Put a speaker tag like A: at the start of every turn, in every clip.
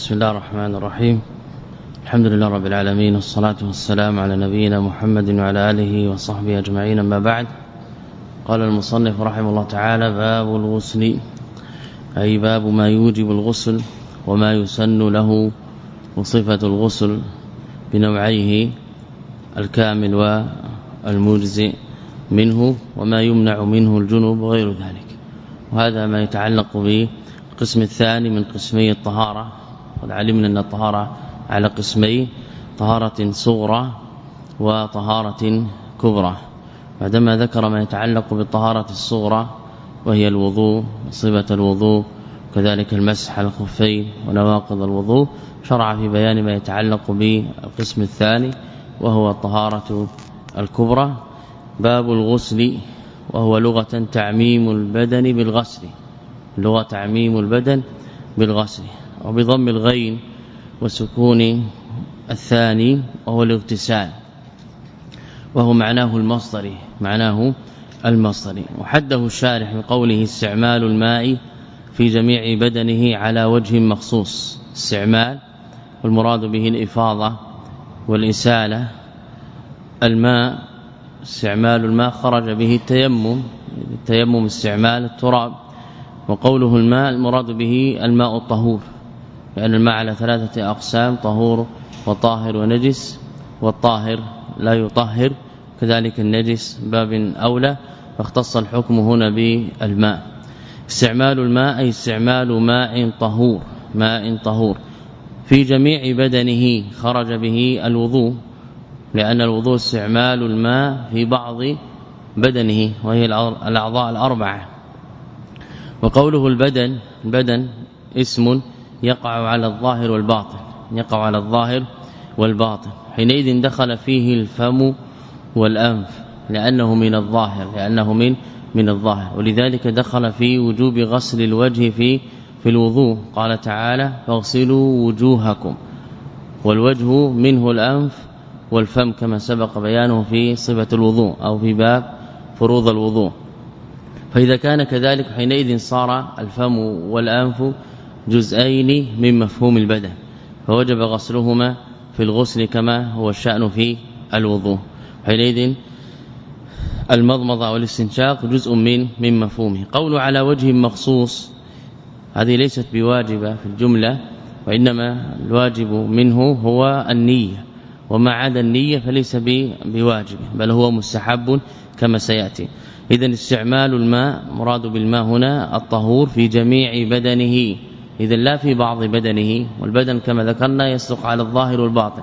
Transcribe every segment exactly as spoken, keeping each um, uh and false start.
A: بسم الله الرحمن الرحيم. الحمد لله رب العالمين، والصلاة والسلام على نبينا محمد وعلى آله وصحبه أجمعين. أما بعد، قال المصنف رحمه الله تعالى: باب الغسل، أي باب ما يوجب الغسل وما يسن له، وصفة الغسل بنوعيه الكامل والمجزئ منه، وما يمنع منه الجنوب وغير ذلك. وهذا ما يتعلق بالقسم الثاني من قسمي الطهارة. قد علمنا أن الطهارة على قسمين: طهارة صغرى وطهارة كبرى. بعدما ذكر ما يتعلق بالطهارة الصغرى وهي الوضوء، صفة الوضوء، كذلك المسح على الخفين ونواقض الوضوء، شرع في بيان ما يتعلق بالقسم الثاني وهو الطهارة الكبرى. باب الغسل، وهو لغة تعميم البدن بالغسل، لغة تعميم البدن بالغسل، وبضم الغين وسكون الثاني، وهو الاغتسال، وهو معناه المصدري، معناه المصدري. وحده الشارح بقوله: استعمال الماء في جميع بدنه على وجه مخصوص. استعمال والمراد به الإفاضة والإسالة. الماء، استعمال الماء خرج به التيمم، التيمم استعمال التراب. وقوله الماء المراد به الماء الطهور، لأن الماء على ثلاثة أقسام: طهور وطاهر ونجس، والطاهر لا يطهر، كذلك النجس باب أولى، فاختص الحكم هنا بالماء. استعمال الماء أي استعمال ماء طهور، ماء طهور في جميع بدنه، خرج به الوضوء، لأن الوضوء استعمال الماء في بعض بدنه وهي الأعضاء الأربعة. وقوله البدن، البدن اسم يقع على الظاهر والباطن، يقع على الظاهر والباطن. حينئذ دخل فيه الفم والأنف لأنه من الظاهر، لأنه من من الظاهر، ولذلك دخل في وجوب غسل الوجه في في الوضوء. قال تعالى: فاغسلوا وجوهكم، والوجه منه الأنف والفم كما سبق بيانه في صفة الوضوء أو في باب فروض الوضوء. فإذا كان كذلك حينئذ صار الفم والأنف جزئين من مفهوم البدن، فوجب غسلهما في الغسل كما هو الشأن في الوضوء. حينئذ المضمضة والاستنشاق جزء من من مفهومه. قول على وجه مخصوص، هذه ليست بواجبة في الجملة، وإنما الواجب منه هو النية، وما عدا النية فليس بواجب، بل هو مستحب كما سيأتي. إذن استعمال الماء، مراد بالماء هنا الطهور في جميع بدنه، إذن لا في بعض بدنه، والبدن كما ذكرنا يصدق على الظاهر والباطن.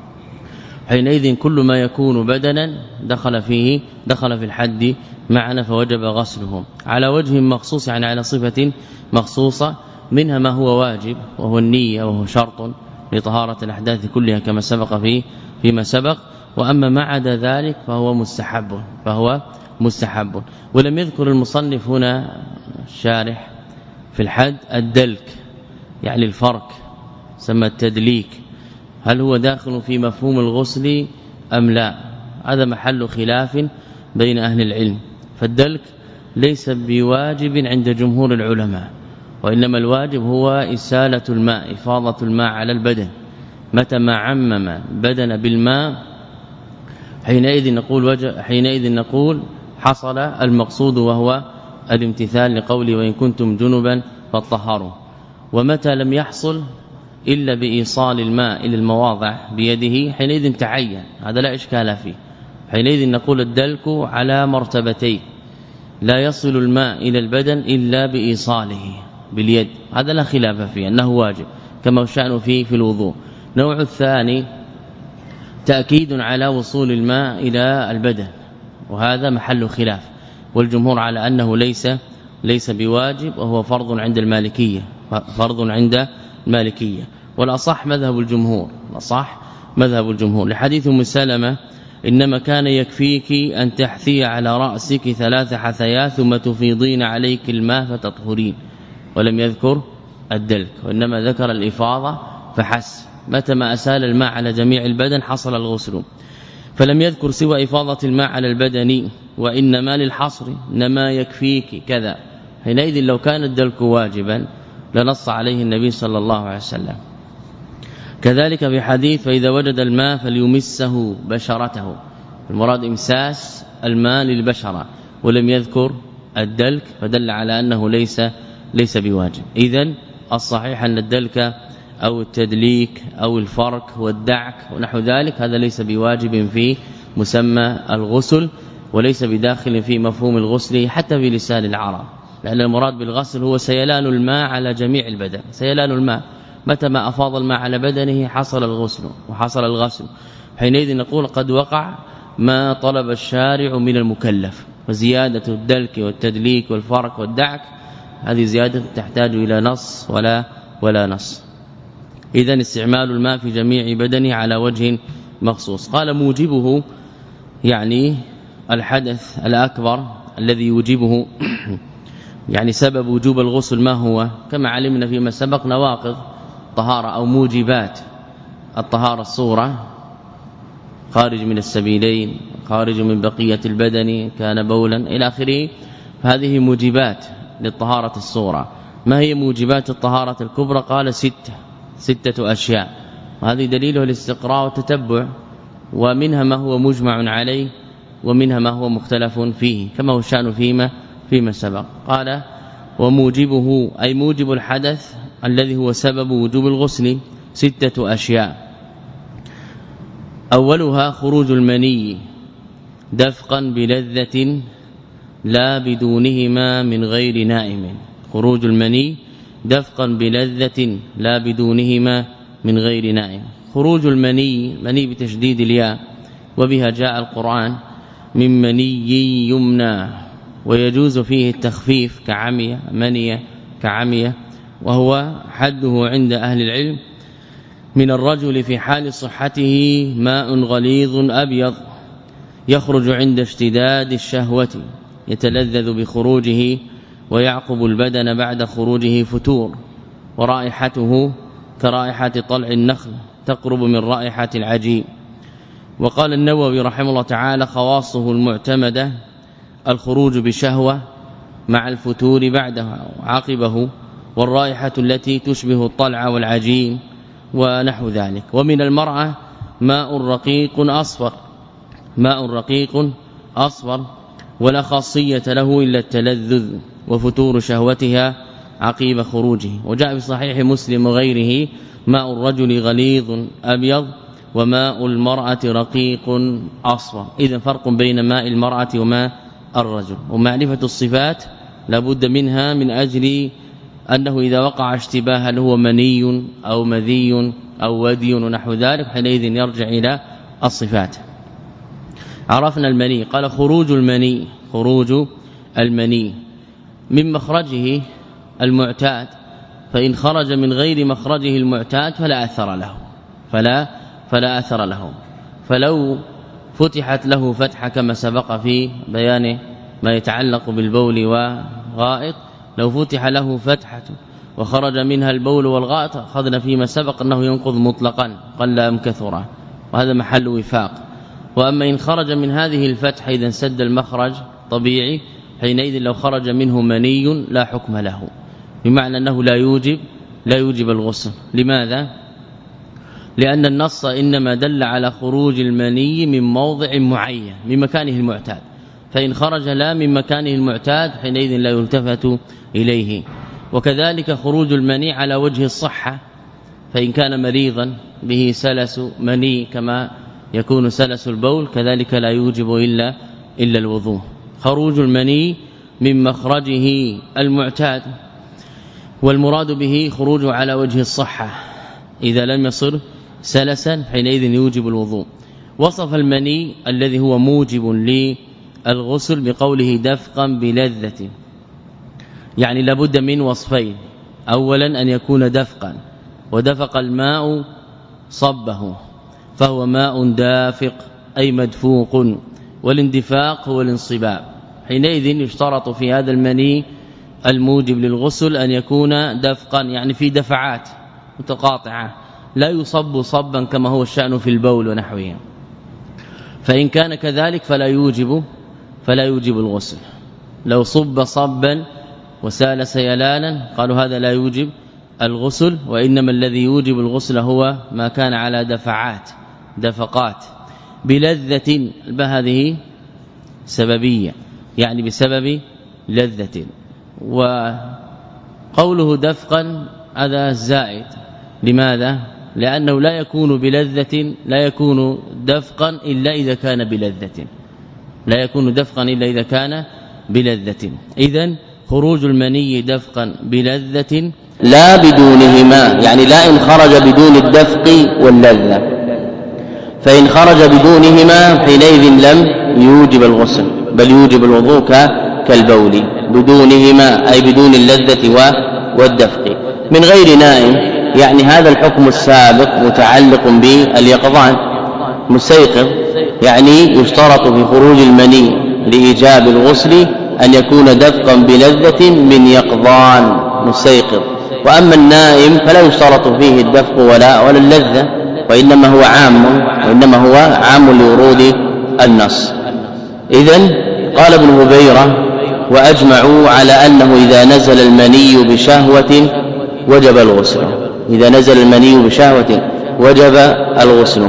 A: حينئذ كل ما يكون بدنا دخل فيه، دخل في الحد معنا، فوجب غسله على وجه مخصوص، يعني على صفة مخصوصة. منها ما هو واجب وهو النية، وهو شرط لطهارة الأحداث كلها كما سبق فيه فيما سبق. وأما ما عدا ذلك فهو مستحب، فهو مستحب. ولم يذكر المصنف هنا الشارح في الحد الدلك، يعني الفرق، سمى التدليك، هل هو داخل في مفهوم الغسل أم لا؟ هذا محل خلاف بين أهل العلم. فالدلك ليس بواجب عند جمهور العلماء، وإنما الواجب هو إسالة الماء، إفاضة الماء على البدن. متى ما عمم بدن بالماء حينئذ نقول وجه حينئذ نقول حصل المقصود، وهو الامتثال لقوله: وإن كنتم جنبا فطهروا. ومتى لم يحصل إلا بإيصال الماء إلى المواضع بيده حينئذ تعين، هذا لا إشكال فيه. حينئذ نقول الدلك على مرتبتين: لا يصل الماء إلى البدن إلا بإيصاله باليد، هذا لا خلاف فيه أنه واجب كما هو شأنه فيه في الوضوء. نوع الثاني تأكيد على وصول الماء إلى البدن، وهذا محل خلاف، والجمهور على أنه ليس ليس بواجب، وهو فرض عند المالكية، فرض عند المالكية. والأصح مذهب الجمهور، الأصح مذهب الجمهور لحديث أم سلمة: إنما كان يكفيك أن تحثي على رأسك ثلاث حثيات ثم تفيضين عليك الماء فتطهرين. ولم يذكر الدلك، وإنما ذكر الإفاضة فحس. متى ما أسال الماء على جميع البدن حصل الغسل. فلم يذكر سوى إفاضة الماء على البدن، وإنما للحصر: إنما يكفيك كذا. حينئذ لو كان الدلك واجبا لنص عليه النبي صلى الله عليه وسلم، كذلك في حديث فإذا وجد الماء فليمسه بشرته، المراد امساس الماء للبشرة، ولم يذكر الدلك فدل على أنه ليس ليس بواجب. إذن الصحيح أن الدلك أو التدليك أو الفرك والدعك ونحو ذلك هذا ليس بواجب في مسمى الغسل، وليس بداخل في مفهوم الغسل حتى في لسان العرب، لأن المراد بالغسل هو سيلان الماء على جميع البدن. سيلان الماء متى ما أفاض الماء على بدنه حصل الغسل وحصل الغسل، حينئذ نقول قد وقع ما طلب الشارع من المكلف. وزيادة الدلك والتدليك والفرك والدعك هذه زيادة تحتاج إلى نص ولا ولا نص. إذن استعمال الماء في جميع بدنه على وجه مخصوص. قال موجبه يعني الحدث الأكبر الذي يوجبه يعني سبب وجوب الغسل ما هو؟ كما علمنا فيما سبق نواقض طهارة أو موجبات الطهارة الصورة، خارج من السبيلين، خارج من بقية البدن، كان بولا إلى آخره، فهذه موجبات للطهارة الصورة. ما هي موجبات الطهارة الكبرى؟ قال ستة ستة أشياء، وهذه دليله الاستقراء والتتبع، ومنها ما هو مجمع عليه ومنها ما هو مختلف فيه كما هو الشأن فيما فيما سبق. قال وموجبه أي موجب الحدث الذي هو سبب وجوب الغسل ستة أشياء. أولها خروج المني دفقا بلذة لا بدونهما من غير نائم. خروج المني دفقا بلذة لا بدونهما من غير نائم. خروج المني، مني بتشديد الياء، وبها جاء القرآن من مني يمنى، ويجوز فيه التخفيف كعمية منية كعمية، وهو حده عند أهل العلم من الرجل في حال صحته ماء غليظ أبيض يخرج عند اشتداد الشهوة يتلذذ بخروجه ويعقب البدن بعد خروجه فتور، ورائحته كرائحة طلع النخل تقرب من رائحة العجين. وقال النووي رحمه الله تعالى خواصه المعتمدة الخروج بشهوة مع الفتور بعده عقبه، والرائحة التي تشبه الطلع والعجين ونحو ذلك. ومن المرأة ماء رقيق أصفر، ماء رقيق أصفر ولا خاصية له إلا التلذذ وفتور شهوتها عقيب خروجه. وجاء في صحيح مسلم وغيره ماء الرجل غليظ أبيض وماء المرأة رقيق أصفر. إذن فرق بين ماء المرأة وماء الرجل. ومعرفة الصفات لابد منها من أجل أنه إذا وقع اشتباه هل هو مني أو مذي أو ودي ونحو ذلك حينئذ يرجع إلى الصفات. عرفنا المني. قال خروج المني، خروج المني من مخرجه المعتاد، فإن خرج من غير مخرجه المعتاد فلا أثر له فلا فلا أثر له. فلو فتحت له فتحة كما سبق في بيان ما يتعلق بالبول وغائط، لو فتح له فتحة وخرج منها البول والغائط أخذنا فيما سبق أنه ينقض مطلقا قل أم كثرا، وهذا محل وفاق. وأما إن خرج من هذه الفتحة إذا سد المخرج طبيعي، حينئذ لو خرج منه مني لا حكم له، بمعنى أنه لا يوجب لا يوجب الغسل. لماذا؟ لأن النص إنما دل على خروج المني من موضع معين من مكانه المعتاد، فإن خرج لا من مكانه المعتاد حينئذ لا يلتفت إليه. وكذلك خروج المني على وجه الصحة، فإن كان مريضا به سلس مني كما يكون سلس البول كذلك لا يوجب إلا إلا الوضوء. خروج المني من مخرجه المعتاد، والمراد به خروج على وجه الصحة، إذا لم يصر سلسا حينئذ يوجب الوضوء. وصف المني الذي هو موجب للغسل بقوله دفقا بلذة، يعني لابد من وصفين. أولا أن يكون دفقا، ودفق الماء صبه فهو ماء دافق أي مدفوق، والاندفاق هو الانصباب. حينئذ يشترط في هذا المني الموجب للغسل أن يكون دفقا، يعني في دفعات متقاطعة، لا يصب صبا كما هو الشأن في البول ونحوه. فإن كان كذلك فلا يوجب فلا يوجب الغسل. لو صب صبا وسال سيلانا قالوا هذا لا يوجب الغسل، وإنما الذي يوجب الغسل هو ما كان على دفعات دفقات بلذة. هذه سببية يعني بسبب لذة. وقوله دفقا هذا زائد. لماذا؟ لأنه لا يكون بلذة لا يكون دفقا إلا إذا كان بلذة لا يكون دفقا إلا إذا كان بلذة. إذن خروج المني دفقا بلذة
B: لا بدونهما، يعني لا إن خرج بدون الدفق واللذة، فإن خرج بدونهما حينئذ لم يوجب الغسل بل يوجب الوضوء كالبول. بدونهما أي بدون اللذة والدفق. من غير نائم يعني هذا الحكم السابق متعلق باليقظان. مستيقظ يعني يشترط في خروج المني لإيجاب الغسل أن يكون دفقا بلذة من يقظان مستيقظ. وأما النائم فلا يشترط فيه الدفق ولا ولا اللذة، وإنما هو عام وإنما هو عام لورود النص. إذن قال ابن هبيرة وأجمعوا على أنه إذا نزل المني بشهوة وجب الغسل. إذا نزل المني بشهوة وجب الغسل.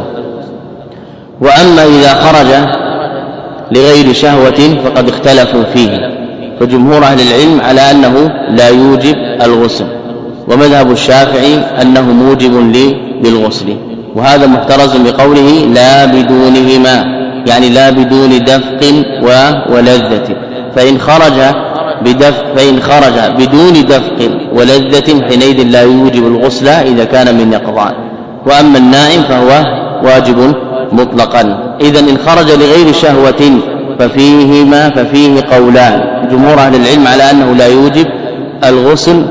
B: وأما إذا خرج لغير شهوة فقد اختلفوا فيه، فجمهور أهل العلم على أنه لا يوجب الغسل، ومذهب الشافعي أنه موجب للغسل. وهذا محترز بقوله لا بدونهما، يعني لا بدون دفق ولذة. فإن خرج بدفق فإن خرج بدون دفق ولذة حينئذ لا يوجب الغسل إذا كان من يقظان. وأما النائم فهو واجب مطلقا. إذن إن خرج لغير شهوة ففيهما ففيه قولان. جمهور أهل العلم على أنه لا يوجب الغسل،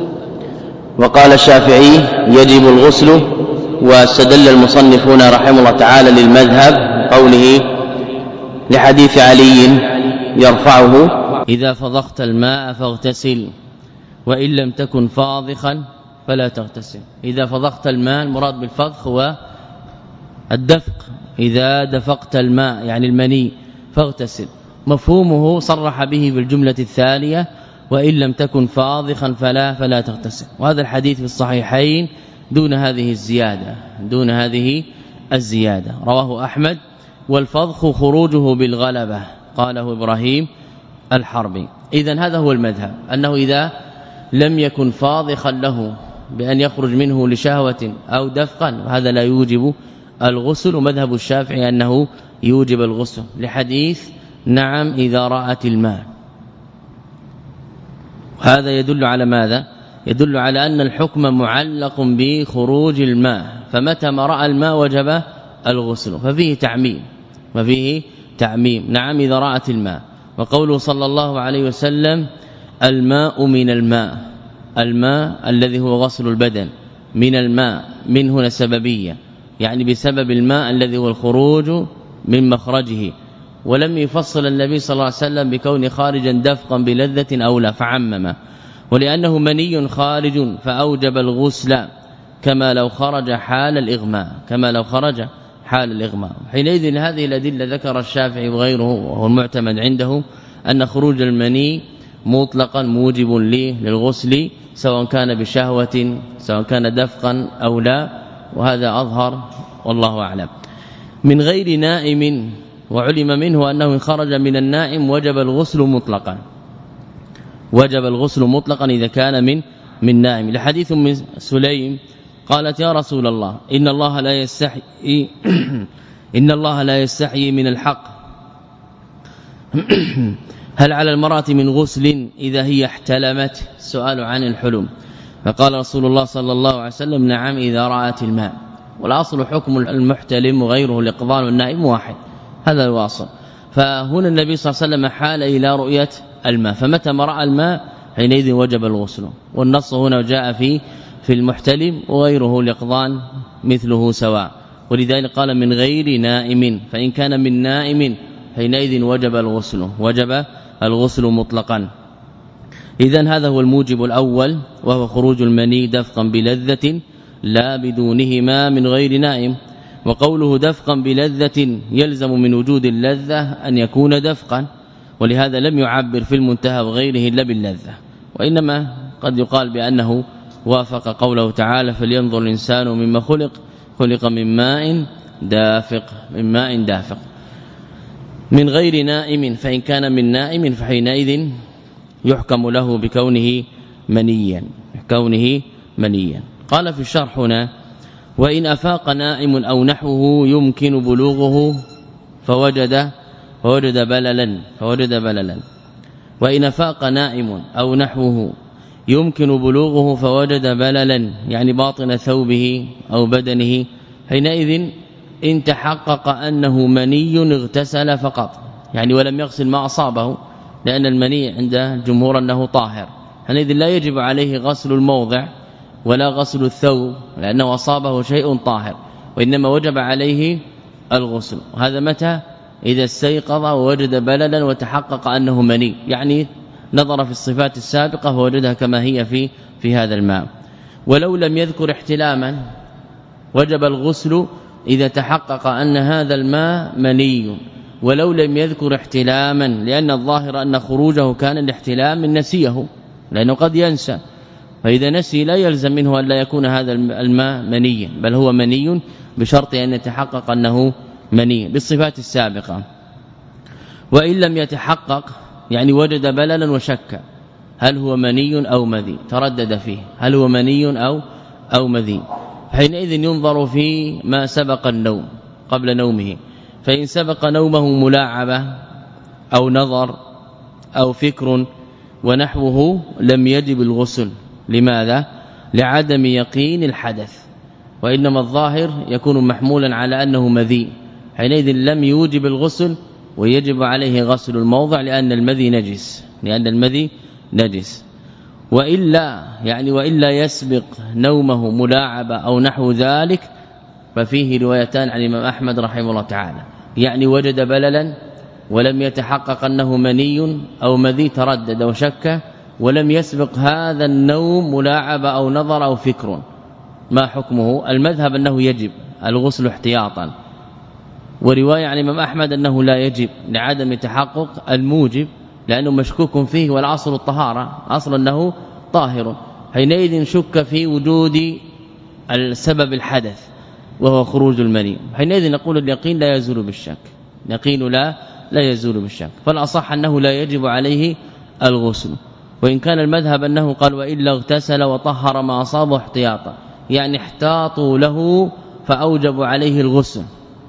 B: وقال الشافعي يجب الغسل. واستدل المصنفون رحمه الله تعالى للمذهب قوله لحديث علي يرفعه
A: إذا فضخت الماء فاغتسل وإن لم تكن فاضخا فلا تغتسل. إذا فضخت الماء المراد بالفضخ هو الدفق. إذا دفقت الماء يعني المني فاغتسل. مفهومه صرح به بالجملة الثانية وإن لم تكن فاضخا فلا فلا تغتسل. وهذا الحديث في الصحيحين دون هذه الزيادة دون هذه الزيادة. رواه أحمد. والفضخ خروجه بالغلبة قاله إبراهيم الحربي. إذن هذا هو المذهب أنه إذا لم يكن فاضخا له بأن يخرج منه لشهوة أو دفقا هذا لا يوجب الغسل. ومذهب الشافعي أنه يوجب الغسل لحديث نعم إذا رأت الماء. هذا يدل على ماذا؟ يدل على أن الحكم معلق بخروج الماء، فمتى ما رأى الماء وجب الغسل. ففيه تعميم وفيه تعميم. نعم إذا رأت الماء. وقوله صلى الله عليه وسلم الماء من الماء، الماء الذي هو غسل البدن من الماء، من هنا سببية يعني بسبب الماء الذي هو الخروج من مخرجه. ولم يفصل النبي صلى الله عليه وسلم بكون خارجا دفقا بلذة أو لا فعمم. ولأنه مني خارج فأوجب الغسل كما لو خرج حال الإغماء كما لو خرج حال الإغماء. حينئذ هذه الأدلة ذكر الشافعي وغيره وهو المعتمد عنده أن خروج المني مطلقا موجب للغسل سواء كان بشهوة سواء كان دفقا أو لا، وهذا أظهر والله أعلم. من غير نائم وعلم منه أنه إن خرج من النائم وجب الغسل مطلقا وجب الغسل مطلقا إذا كان من من نائم. لحديث من سليم قالت يا رسول الله إن الله لا يستحي إن الله لا يستحي من الحق، هل على المرأة من غسل إذا هي احتلمت؟ سؤال عن الحلم. فقال رسول الله صلى الله عليه وسلم نعم إذا رأت الماء. والأصل حكم المحتلم وغيره الاقضاء والنائم واحد، هذا الواصل. فهنا النبي صلى الله عليه وسلم حال إلى رؤية الماء، فمتى ما رأى الماء حينئذ وجب الغسل. والنص هنا جاء في في المحتلم وغيره الاقضاء مثله سواء. ولذلك قال من غير نائم، فإن كان من نائم حينئذ وجب الغسل وجب الغسل مطلقا. إذن هذا هو الموجب الأول وهو خروج المني دفقا بلذة لا بدونهما من غير نائم. وقوله دفقا بلذة يلزم من وجود اللذة أن يكون دفقا، ولهذا لم يعبر في المنتهى وغيره إلا باللذة، وإنما قد يقال بأنه وافق قوله تعالى فلينظر الإنسان مما خلق خلق من ماء دافق من ماء دافق من غير نائم، فإن كان من نائم فحينئذ يحكم له بكونه منيا كونه منيا. قال في الشرح هنا وإن أفاق نائم أو نحوه يمكن بلوغه فوجد فوجد بللا فوجد بللا وإن أفاق نائم أو نحوه يمكن بلوغه فوجد بللا يعني باطن ثوبه أو بدنه، حينئذ إن تحقق أنه مني اغتسل فقط، يعني ولم يغسل ما أصابه، لأن المني عند الجمهور أنه طاهر، حينئذ لا يجب عليه غسل الموضع ولا غسل الثوب لأنه أصابه شيء طاهر، وإنما وجب عليه الغسل. وهذا متى؟ إذا استيقظ ووجد بللا وتحقق أنه مني، يعني نظر في الصفات السابقة فوجدها كما هي في في هذا الماء. ولو لم يذكر احتلاما وجب الغسل إذا تحقق أن هذا الماء مني، ولو لم يذكر احتلاما، لأن الظاهر أن خروجه كان الاحتلام من نسيه، لأنه قد ينسى، فإذا نسي لا يلزم منه أن لا يكون هذا الماء منيا، بل هو مني بشرط أن يتحقق أنه مني بالصفات السابقة. وإن لم يتحقق يعني وجد بللا وشك هل هو مني أو مذي، تردد فيه هل هو مني أو أو مذي، حينئذ ينظر في ما سبق النوم قبل نومه، فإن سبق نومه ملاعبة أو نظر أو فكر ونحوه لم يجب الغسل. لماذا؟ لعدم يقين الحدث، وإنما الظاهر يكون محمولا على أنه مذي، حينئذ لم يوجب الغسل ويجب عليه غسل الموضع لأن المذي نجس لأن المذي نجس. وإلا يعني وإلا يسبق نومه ملاعبة أو نحو ذلك، ففيه روايتان عن الإمام أحمد رحمه الله تعالى، يعني وجد بللا ولم يتحقق أنه مني أو مذي، تردد وشك، ولم يسبق هذا النوم ملاعبة أو نظر أو فكر، ما حكمه؟ المذهب أنه يجب الغسل احتياطا، ورواية عن الإمام أحمد أنه لا يجب لعدم تحقق الموجب لأنه مشكوك فيه، والأصل الطهارة أصل أنه طاهر، حينئذ شك في وجود السبب الحدث وهو خروج المني، حينئذ نقول اليقين لا يزول بالشك، يقين لا لا يزول بالشك، فالأصح أنه لا يجب عليه الغسل. وإن كان المذهب أنه قال وإلا اغتسل وطهر ما أصابه احتياطا، يعني احتاطوا له فأوجب عليه الغسل،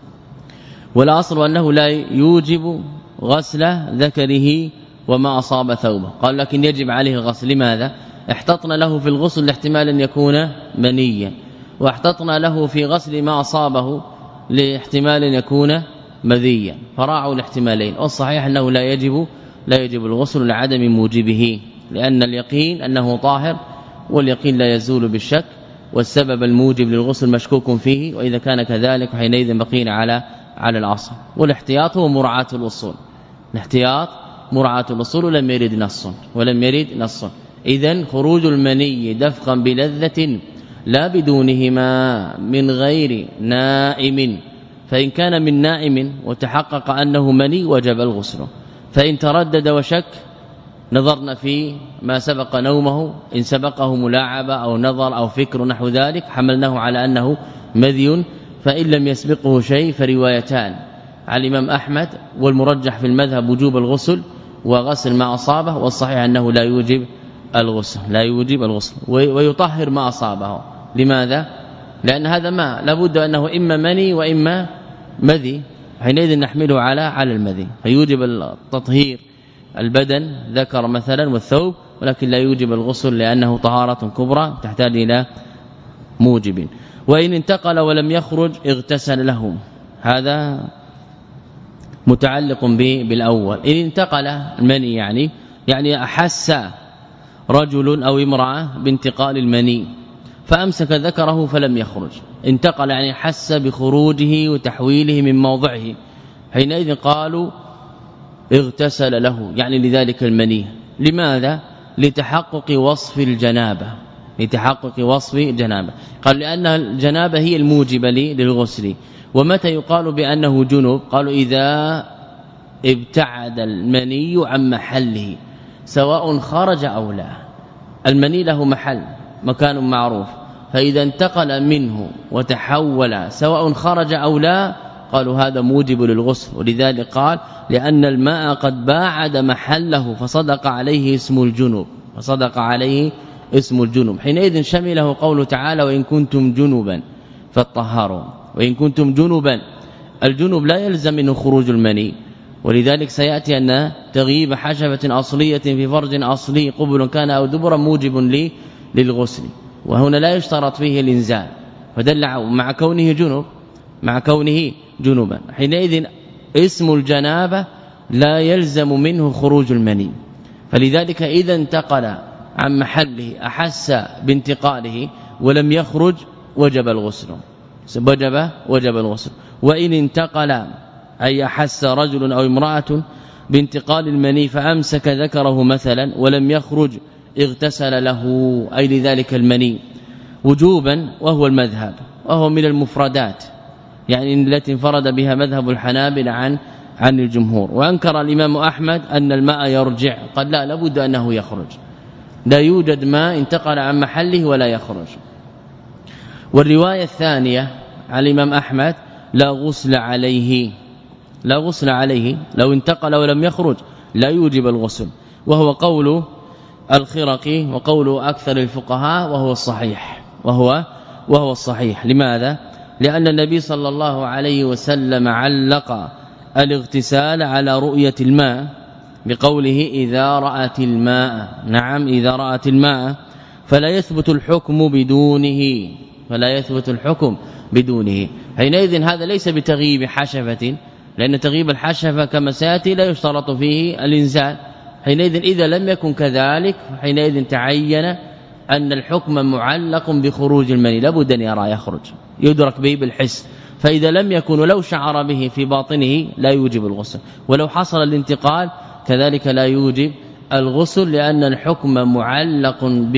A: والأصل أنه لا يوجب غسل ذكره وما أصاب ثوبه، قال لكن يجب عليه الغسل. لماذا؟ احتطنا له في الغسل لاحتمال أن يكون منيا، واحتطنا له في غسل ما أصابه لاحتمال أن يكون مذيا، فراعوا الاحتمالين، والصحيح أنه لا يجب لا يجب الغسل لعدم موجبه، لأن اليقين أنه طاهر، واليقين لا يزول بالشك، والسبب الموجب للغسل مشكوك فيه، وإذا كان كذلك حينئذ بقينا على على الأصل. والاحتياط هو مراعاة الأصول، الاحتياط مراعاة الأصول ولم يرد نص ولم يرد نص إذن خروج المني دفقا بلذة لا بدونهما من غير نائم، فإن كان من نائم وتحقق أنه مني وجب الغسل، فإن تردد وشك نظرنا في ما سبق نومه، إن سبقه ملاعبة أو نظر أو فكر نحو ذلك حملناه على أنه مذي، فإن لم يسبقه شيء فروايتان على الإمام أحمد، والمرجح في المذهب وجوب الغسل وغسل ما أصابه، والصحيح أنه لا يوجب الغسل لا يوجب الغسل ويطهر ما أصابه. لماذا؟ لأن هذا ما لابد أنه إما مني وإما مذي، حينئذ نحمله على على المذي، فيوجب التطهير البدن ذكر مثلا والثوب، ولكن لا يوجب الغسل لأنه طهارة كبرى تحتاج إلى موجب. وإن انتقل ولم يخرج اغتسل له، هذا متعلق بالأول. إن انتقل المني يعني يعني أحس رجل أو امرأة بانتقال المني فأمسك ذكره فلم يخرج، انتقل يعني حس بخروجه وتحويله من موضعه، حينئذ قالوا اغتسل له، يعني لذلك المني. لماذا؟ لتحقق وصف الجنابة لتحقق وصف الجنابة، قال لأن الجنابة هي الموجبة للغسل. ومتى يقال بأنه جنوب؟ قالوا إذا ابتعد المني عن محله سواء خرج أو لا. المني له محل، مكان معروف فإذا انتقل منه وتحول سواء خرج أو لا قالوا هذا موجب للغسل. ولذلك قال لأن الماء قد باعد محله فصدق عليه اسم الجنوب فصدق عليه اسم الجنوب. حينئذ شمله قوله تعالى وإن كنتم جنبا فاطهروا. وإن كنتم جنبا الجنوب لا يلزم منه خروج المني. ولذلك سيأتي أن تغييب حشفة أصلية في فرج أصلي قبل كان أو دبرا موجب للغسل وهنا لا يشترط فيه الانزال فدل مع كونه جنوب مع كونه جنوبا. حينئذ اسم الجنابه لا يلزم منه خروج المني. فلذلك إذا انتقل عن محله أحس بانتقاله ولم يخرج وجب الغسل وجب وجب الغسل. وإن انتقل أي أحس رجل أو امرأة بانتقال المني فأمسك ذكره مثلا ولم يخرج اغتسل له أي لذلك المني وجوبا وهو المذهب وهو من المفردات يعني التي انفرد بها مذهب الحنابلة عن عن الجمهور. وانكر الإمام أحمد أن الماء يرجع قال لا لابد أنه يخرج لا يوجد ماء انتقل عن محله ولا يخرج. والرواية الثانية على الإمام أحمد لا غسل عليه لا غسل عليه لو انتقل ولم يخرج لا يوجب الغسل وهو قول الخرقي وقول أكثر الفقهاء وهو الصحيح وهو وهو الصحيح. لماذا؟ لأن النبي صلى الله عليه وسلم علق الاغتسال على رؤية الماء بقوله إذا رأت الماء. نعم إذا رأت الماء فلا يثبت الحكم بدونه فلا يثبت الحكم بدونه. حينئذ هذا ليس بتغييب حشفة لأن تغييب الحشفة كما سياتي لا يشترط فيه الانزال. حينئذ إذا لم يكن كذلك حينئذ تعين أن الحكم معلق بخروج المني لابد أن يرى يخرج يدرك به بالحس. فإذا لم يكن ولو شعر به في باطنه لا يوجب الغسل ولو حصل الانتقال كذلك لا يوجب الغسل لأن الحكم معلق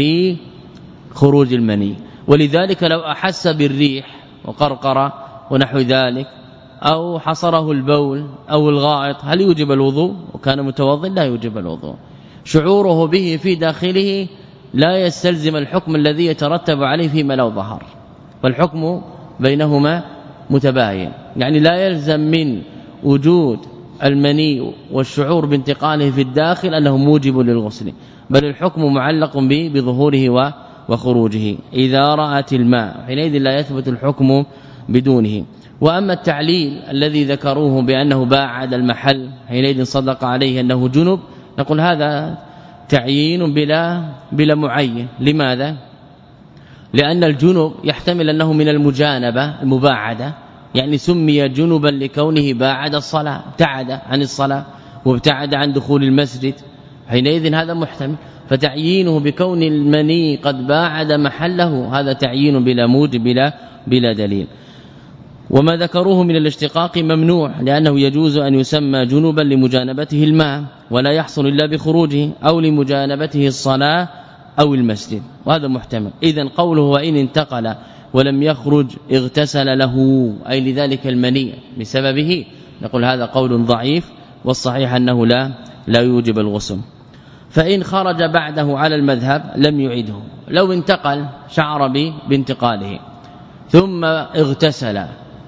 A: بخروج المني. ولذلك لو أحس بالريح وقرقر ونحو ذلك أو حصره البول أو الغائط هل يوجب الوضوء وكان متوضئ لا يوجب الوضوء. شعوره به في داخله لا يستلزم الحكم الذي يترتب عليه فيما لو ظهر فالحكم بينهما متباين. يعني لا يلزم من وجود المني والشعور بانتقاله في الداخل أنه موجب للغسل بل الحكم معلق به بظهوره وخروجه إذا رأت الماء حينئذ لا يثبت الحكم بدونه. وأما التعليل الذي ذكروه بأنه باعد المحل حينئذ صدق عليه أنه جنب نقول هذا تعيين بلا بلا معين. لماذا؟ لأن الجنب يحتمل أنه من المجانبة المباعدة يعني سمي جنبا لكونه باعد الصلاة ابتعد عن الصلاة وابتعد عن دخول المسجد حينئذ هذا محتمل. فتعيينه بكون المني قد باعد محله هذا تعيين بلا موجب بلا بلا دليل. وما ذكروه من الاشتقاق ممنوع لأنه يجوز أن يسمى جنبا لمجانبته الماء ولا يحصل إلا بخروجه أو لمجانبته الصلاة أو المسجد وهذا محتمل. إذن قوله وإن انتقل ولم يخرج اغتسل له أي لذلك المني بسببه نقول هذا قول ضعيف والصحيح أنه لا لا يوجب الغسل. فإن خرج بعده على المذهب لم يعيده لو انتقل شعر بانتقاله ثم اغتسل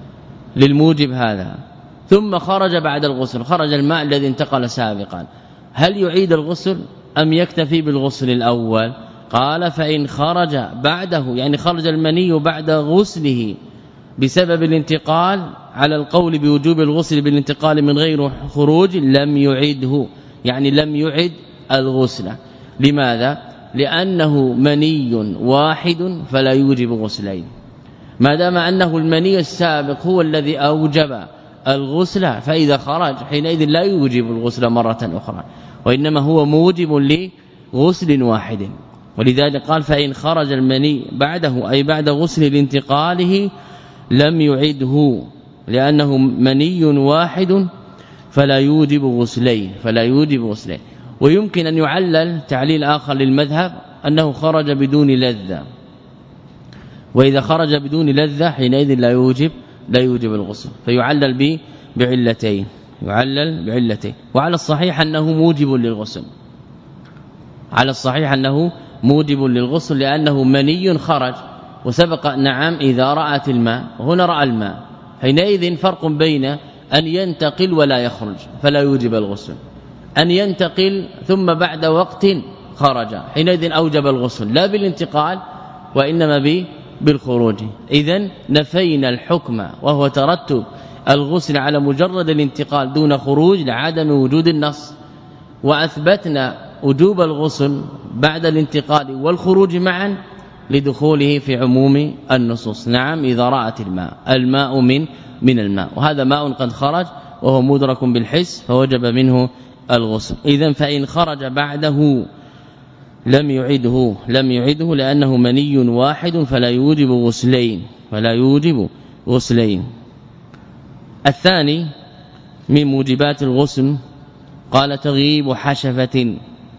A: للموجب هذا ثم خرج بعد الغسل خرج الماء الذي انتقل سابقا هل يعيد الغسل أم يكتفي بالغسل الأول؟ قال فإن خرج بعده يعني خرج المني بعد غسله بسبب الانتقال على القول بوجوب الغسل بالانتقال من غير خروج لم يعيده يعني لم يعد الغسل. لماذا؟ لأنه مني واحد فلا يوجب غسلين ما دام أنه المني السابق هو الذي أوجب الغسل فإذا خرج حينئذ لا يوجب الغسل مرة أخرى وإنما هو موجب لغسل واحد. ولذلك قال فإن خرج المني بعده أي بعد غسل لانتقاله لم يعده لأنه مني واحد فلا يوجب غسلين فلا يوجب غسلين. ويمكن أن يعلل تعليل آخر للمذهب أنه خرج بدون لذة وإذا خرج بدون لذة حينئذ لا يوجب لا يوجب الغسل فيعلل به بعلتين يعلل بعلتين. وعلى الصحيح أنه موجب للغسل على الصحيح أنه موجب للغسل لأنه مني خرج. وسبق نعم إذا رأت الماء، هنا رأى الماء، حينئذ فرق بين أن ينتقل ولا يخرج فلا يوجب الغسل، أن ينتقل ثم بعد وقت خرج حينئذ أوجب الغسل لا بالانتقال وإنما بالخروج. إذن نفينا الحكم وهو ترتب الغسل على مجرد الانتقال دون خروج لعدم وجود النص، وأثبتنا وجوب الغسل بعد الانتقال والخروج معا لدخوله في عموم النصوص. نعم إذا رأت الماء، الماء من من الماء، وهذا ماء قد خرج وهو مدرك بالحس فوجب منه الغسل. إذن فإن خرج بعده لم يعده لم يعده لأنه مني واحد فلا يوجب غسلين فلا يوجب غسلين. الثاني من موجبات الغسل قال تغييب حشفة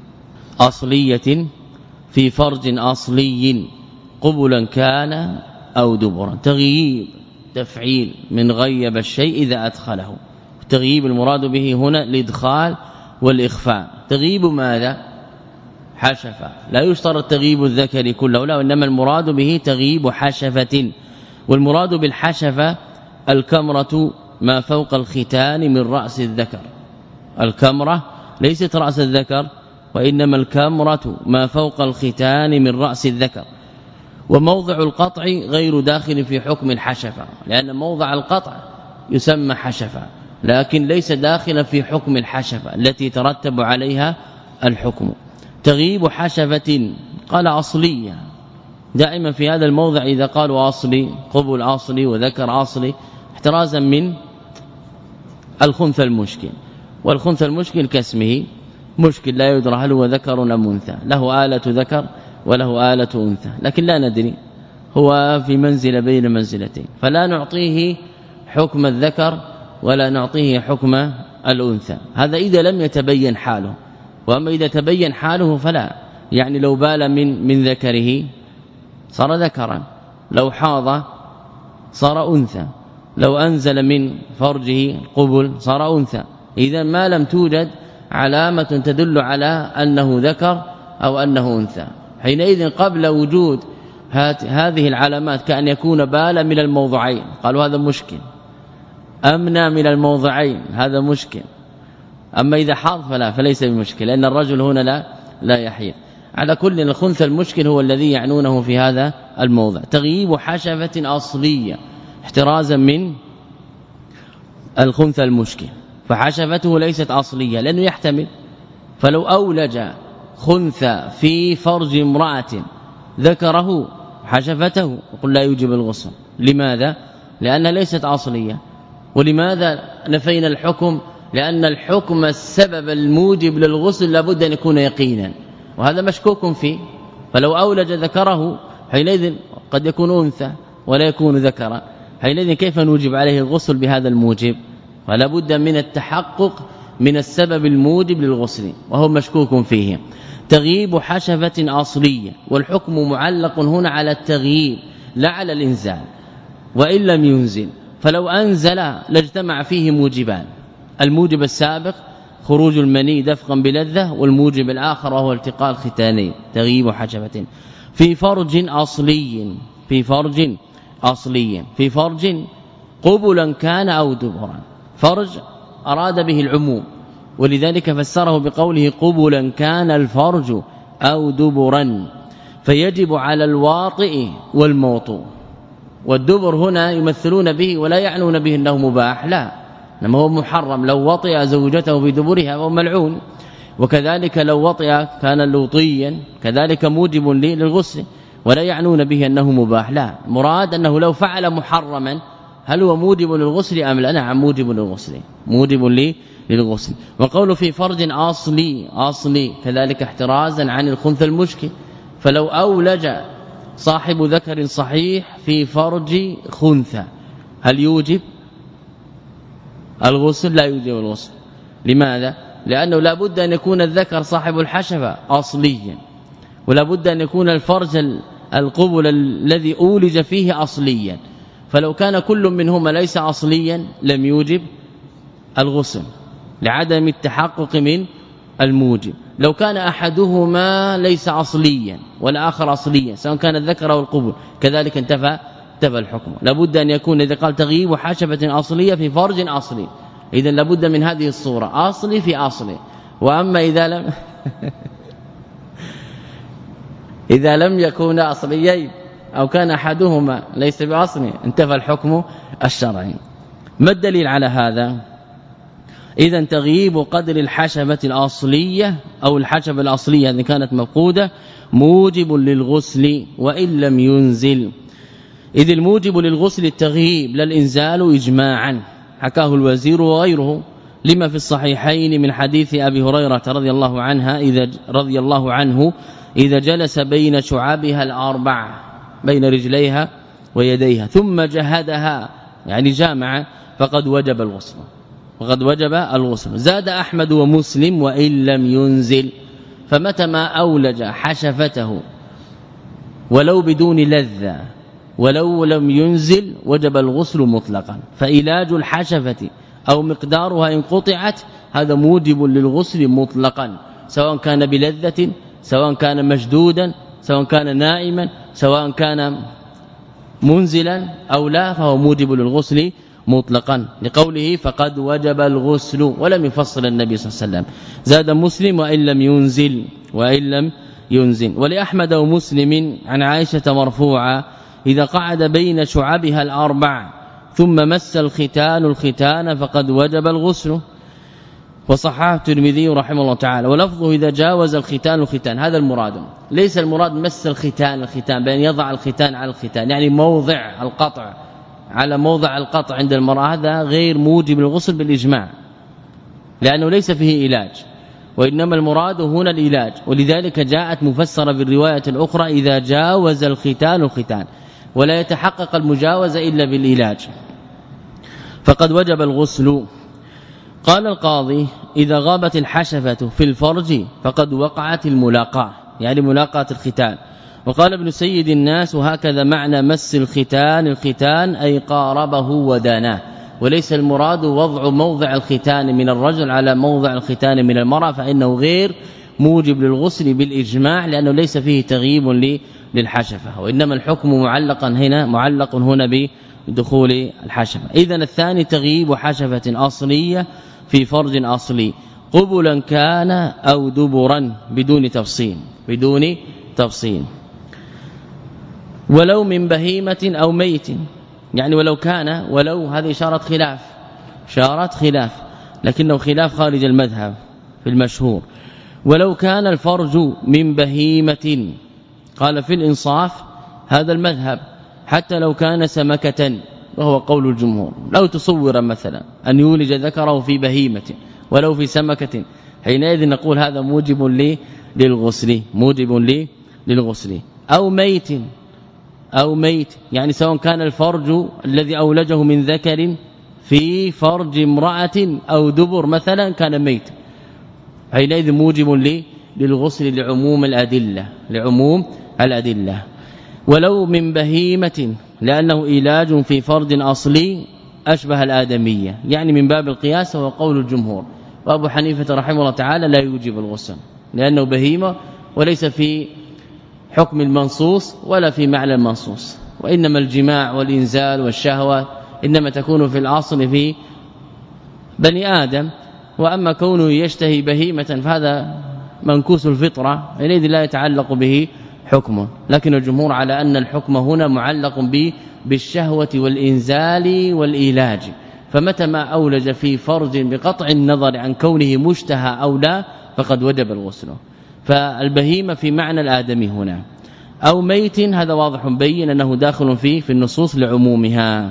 A: أصلية في فرج أصلي قبلا كان أو دبرا. تغييب تفعيل من غيب الشيء إذا أدخله. التغييب المراد به هنا الإدخال والإخفاء. تغييب ماذا؟ حشفة، لا يشترط تغييب الذكر كله، لا، إنما المراد به تغييب حشفة. والمراد بالحشفة الكمرة ما فوق الختان من رأس الذكر. الكمرة ليست رأس الذكر وإنما الكمرة ما فوق الختان من رأس الذكر. وموضع القطع غير داخل في حكم الحشفة، لأن موضع القطع يسمى حشفة لكن ليس داخلا في حكم الحشفة التي ترتب عليها الحكم. تغييب حشفة قال أصلية، دائما في هذا الموضع إذا قالوا أصلي قبل أصلي وذكر أصلي احترازا من الخنث المشكل، والخنث المشكل كاسمه مشكل لا يدرى هل هو ذكر أم أنثى، له آلة ذكر وله آلة أنثى لكن لا ندري، هو في منزل بين منزلتين، فلا نعطيه حكم الذكر ولا نعطيه حكم الأنثى. هذا إذا لم يتبين حاله، وأما إذا تبين حاله فلا، يعني لو بال من من ذكره صار ذكرا، لو حاض صار أنثى، لو أنزل من فرجه قبل صار أنثى. إذا ما لم توجد علامة تدل على أنه ذكر أو أنه أنثى، حينئذ قبل وجود هذه العلامات كأن يكون بال من الموضعين قالوا هذا مشكل، أمنى من الموضعين هذا مشكل. أما إذا حاض فلا فليس بمشكل، لأن الرجل هنا لا لا يحيض. على كل الخنث المشكل هو الذي يعنونه في هذا الموضع. تغييب حشفة أصلية احترازا من الخنث المشكل، فحشفته ليست أصلية لأنه يحتمل، فلو أولج خنثى في فرج امرأة ذكره حشفته وقل لا يوجب الغسل. لماذا؟ لأنها ليست أصلية. ولماذا نفينا الحكم؟ لأن الحكم السبب الموجب للغسل لابد أن يكون يقينا، وهذا مشكوك فيه. فلو أولج ذكره حينئذ قد يكون أنثى ولا يكون ذكرا، حينئذ كيف نوجب عليه الغسل بهذا الموجب؟ فلا بد من التحقق من السبب الموجب للغسل وهو مشكوك فيه. تغييب حشفة أصلية، والحكم معلق هنا على التغييب لا على الإنزال، وإن لم ينزل فلو أنزل لاجتمع فيه موجبان، الموجب السابق خروج المني دفقا بلذة، والموجب الآخر وهو التقاء الختانين. تغييب حشفة في فرج أصلي في فرج أصلي في فرج قبلا كان أو دبرا. فرج أراد به العموم، ولذلك فسره بقوله قبلا كان الفرج أو دبرا، فيجب على الواطئ والموطوء. والدبر هنا يمثلون به ولا يعنون به أنه مباح، لا، انما هو محرم. لو وطئ زوجته بدبرها فهو ملعون، وكذلك لو وطئ كان لوطيا كذلك موجب للغسل، ولا يعنون به أنه مباح، لا، مراد أنه لو فعل محرما هل هو موجب للغسل أم لا؟ نعم موجب للغسل، موجب للغسل. وقوله في فرج أصلي أصلي كذلك احترازا عن الخنث المشكل، فلو أولج صاحب ذكر صحيح في فرج خنثى هل يوجب الغسل؟ لا يوجب الغسل. لماذا؟ لأنه لا بد أن يكون الذكر صاحب الحشفة أصليا، ولا بد أن يكون الفرج القبل الذي أولج فيه أصليا، فلو كان كل منهما ليس أصليا لم يوجب الغسل لعدم التحقق من الموجب. لو كان أحدهما ليس أصليا والآخر أصليا سواء كان الذكر أو القبل كذلك انتفى انتفى الحكم. لابد أن يكون إذا قال تغييب حشفة أصلية في فرج أصلي، إذن لابد من هذه الصورة أصلي في أصلي. وأما إذا لم إذا لم يكون أصليين أو كان أحدهما ليس بأصلي انتفى الحكم الشرعي. ما الدليل على هذا؟ إذا تغييب قدر الحشفة الأصلية أو الحشفة الأصلية إذا كانت مفقودة موجب للغسل وإن لم ينزل، إذ الموجب للغسل التغييب لا الإنزال إجماعا، حكاه الوزير وغيره لما في الصحيحين من حديث أبي هريرة رضي الله عنها إذا رضي الله عنه إذا جلس بين شعابها الأربع بين رجليها ويديها ثم جهدها يعني جامع فقد وجب الغسل وقد وجب الغسل. زاد أحمد ومسلم وإن لم ينزل، فمتى ما أولج حشفته ولو بدون لذة ولو لم ينزل وجب الغسل مطلقا. فإلاج الحشفة أو مقدارها إن قطعت هذا موجب للغسل مطلقا، سواء كان بلذة سواء كان مشدودا سواء كان نائما سواء كان منزلا أو لا، فهو موجب للغسل مطلقا لقوله فقد وجب الغسل ولم يفصل النبي صلى الله عليه وسلم. زاد مسلم وإن لم ينزل وإن لم ينزل. ولأحمد ومسلم عن عائشة مرفوعة إذا قعد بين شعبها الأربع ثم مس الختان الختان فقد وجب الغسل. وصححه الترمذي رحمه الله تعالى. ولفظه إذا جاوز الختان الختان هذا المراد، ليس المراد مس الختان الختان بأن يضع الختان على الختان يعني موضع القطع على موضع القطع عند المرأة، هذا غير موجب للغسل بالإجماع لأنه ليس فيه علاج، وإنما المراد هنا العلاج. ولذلك جاءت مفسرة بالرواية الأخرى إذا جاوز الختان الختان، ولا يتحقق المجاوزة إلا بالعلاج فقد وجب الغسل. قال القاضي إذا غابت الحشفة في الفرج فقد وقعت الملاقاة يعني ملاقاة الختان. وقال ابن سيد الناس وهكذا معنى مس الختان الختان أي قاربه وداناه، وليس المراد وضع موضع الختان من الرجل على موضع الختان من المرأة، فإنه غير موجب للغسل بالإجماع لأنه ليس فيه تغييب للحشفة، وإنما الحكم معلقا هنا معلق هنا بدخول الحشفة. إذن الثاني تغييب حشفة أصلية في فرج أصلي قبلا كان أو دبرا بدون تفصيل بدون تفصيل. ولو من بهيمة أو ميت يعني ولو كان ولو هذه إشارة خلاف إشارة خلاف لكنه خلاف خارج المذهب في المشهور. ولو كان الفرج من بهيمة قال في الإنصاف هذا المذهب حتى لو كان سمكة وهو قول الجمهور. لو تصور مثلا أن يولج ذكره في بهيمة ولو في سمكة حينئذ نقول هذا موجب لي للغسل موجب لي للغسل. أو ميت أو ميت يعني سواء كان الفرج الذي أولجه من ذكر في فرج امرأة أو دبر مثلا كان ميت حينئذ موجب لي للغسل لعموم الأدلة لعموم الأدلة. ولو من بهيمة لأنه علاج في فرد أصلي أشبه الآدمية يعني من باب القياس وهو قول الجمهور. وأبو حنيفة رحمه الله تعالى لا يوجب الغسل لأنه بهيمة وليس في حكم المنصوص ولا في معنى المنصوص، وإنما الجماع والإنزال والشهوة إنما تكون في الأصل في بني آدم، وأما كونه يشتهي بهيمة فهذا منكوس الفطرة إليه لا يتعلق به حكمه. لكن الجمهور على أن الحكم هنا معلق به بالشهوة والإنزال والإيلاج، فمتى ما أولج في فرج بقطع النظر عن كونه مشتهى أو لا فقد وجب الغسل. فالبهيمة في معنى الآدمي هنا. أو ميت هذا واضح بين أنه داخل فيه في النصوص لعمومها.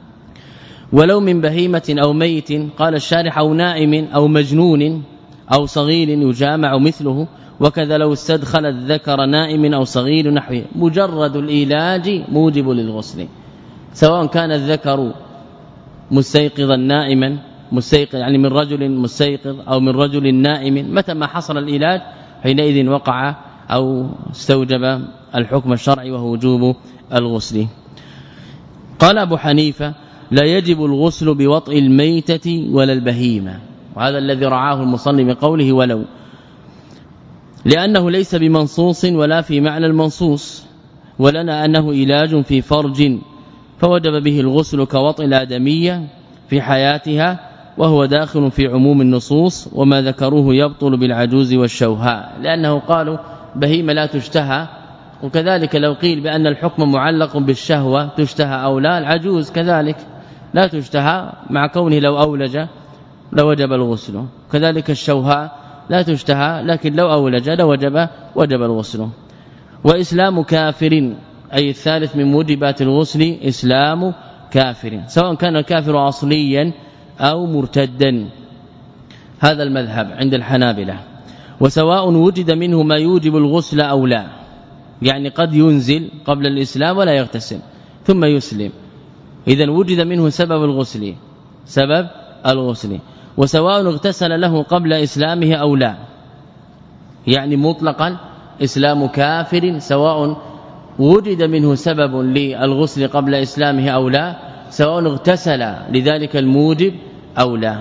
A: ولو من بهيمة أو ميت قال الشارح أو نائم أو مجنون أو صغير يجامع مثله، وكذا لو استدخل الذكر نائم أو صغير نحوه مجرد الإيلاج موجب للغسل، سواء كان الذكر مستيقظا نائما مستيقظ يعني من رجل مستيقظ أو من رجل نائم، متى ما حصل الإيلاج حينئذ وقع أو استوجب الحكم الشرعي وهو وجوب الغسل. قال أبو حنيفة لا يجب الغسل بوطء الميتة ولا البهيمة، وهذا الذي رعاه المصنف بقوله ولو. لأنه ليس بمنصوص ولا في معنى المنصوص، ولنا أنه علاج في فرج فوجب به الغسل كوطئ الآدمية في حياتها، وهو داخل في عموم النصوص، وما ذكروه يبطل بالعجوز والشوهاء، لأنه قالوا بهيمة لا تشتهى، وكذلك لو قيل بأن الحكم معلق بالشهوة تشتهى أو لا، العجوز كذلك لا تشتهى مع كونه لو أولج لوجب الغسل، كذلك الشوهاء لا تشتهى لكن لو أولج لوجب وجب الغسل. وإسلام كافر أي الثالث من موجبات الغسل إسلام كافر، سواء كان الكافر أصليا أو مرتدا، هذا المذهب عند الحنابلة. وسواء وجد منه ما يوجب الغسل أو لا، يعني قد ينزل قبل الإسلام ولا يغتسل ثم يسلم، إذا وجد منه سبب الغسل سبب الغسل. وسواء اغتسل له قبل إسلامه أو لا، يعني مطلقا إسلام كافر سواء وجد منه سبب للغسل قبل إسلامه أو لا، سواء اغتسل لذلك الموجب أو لا.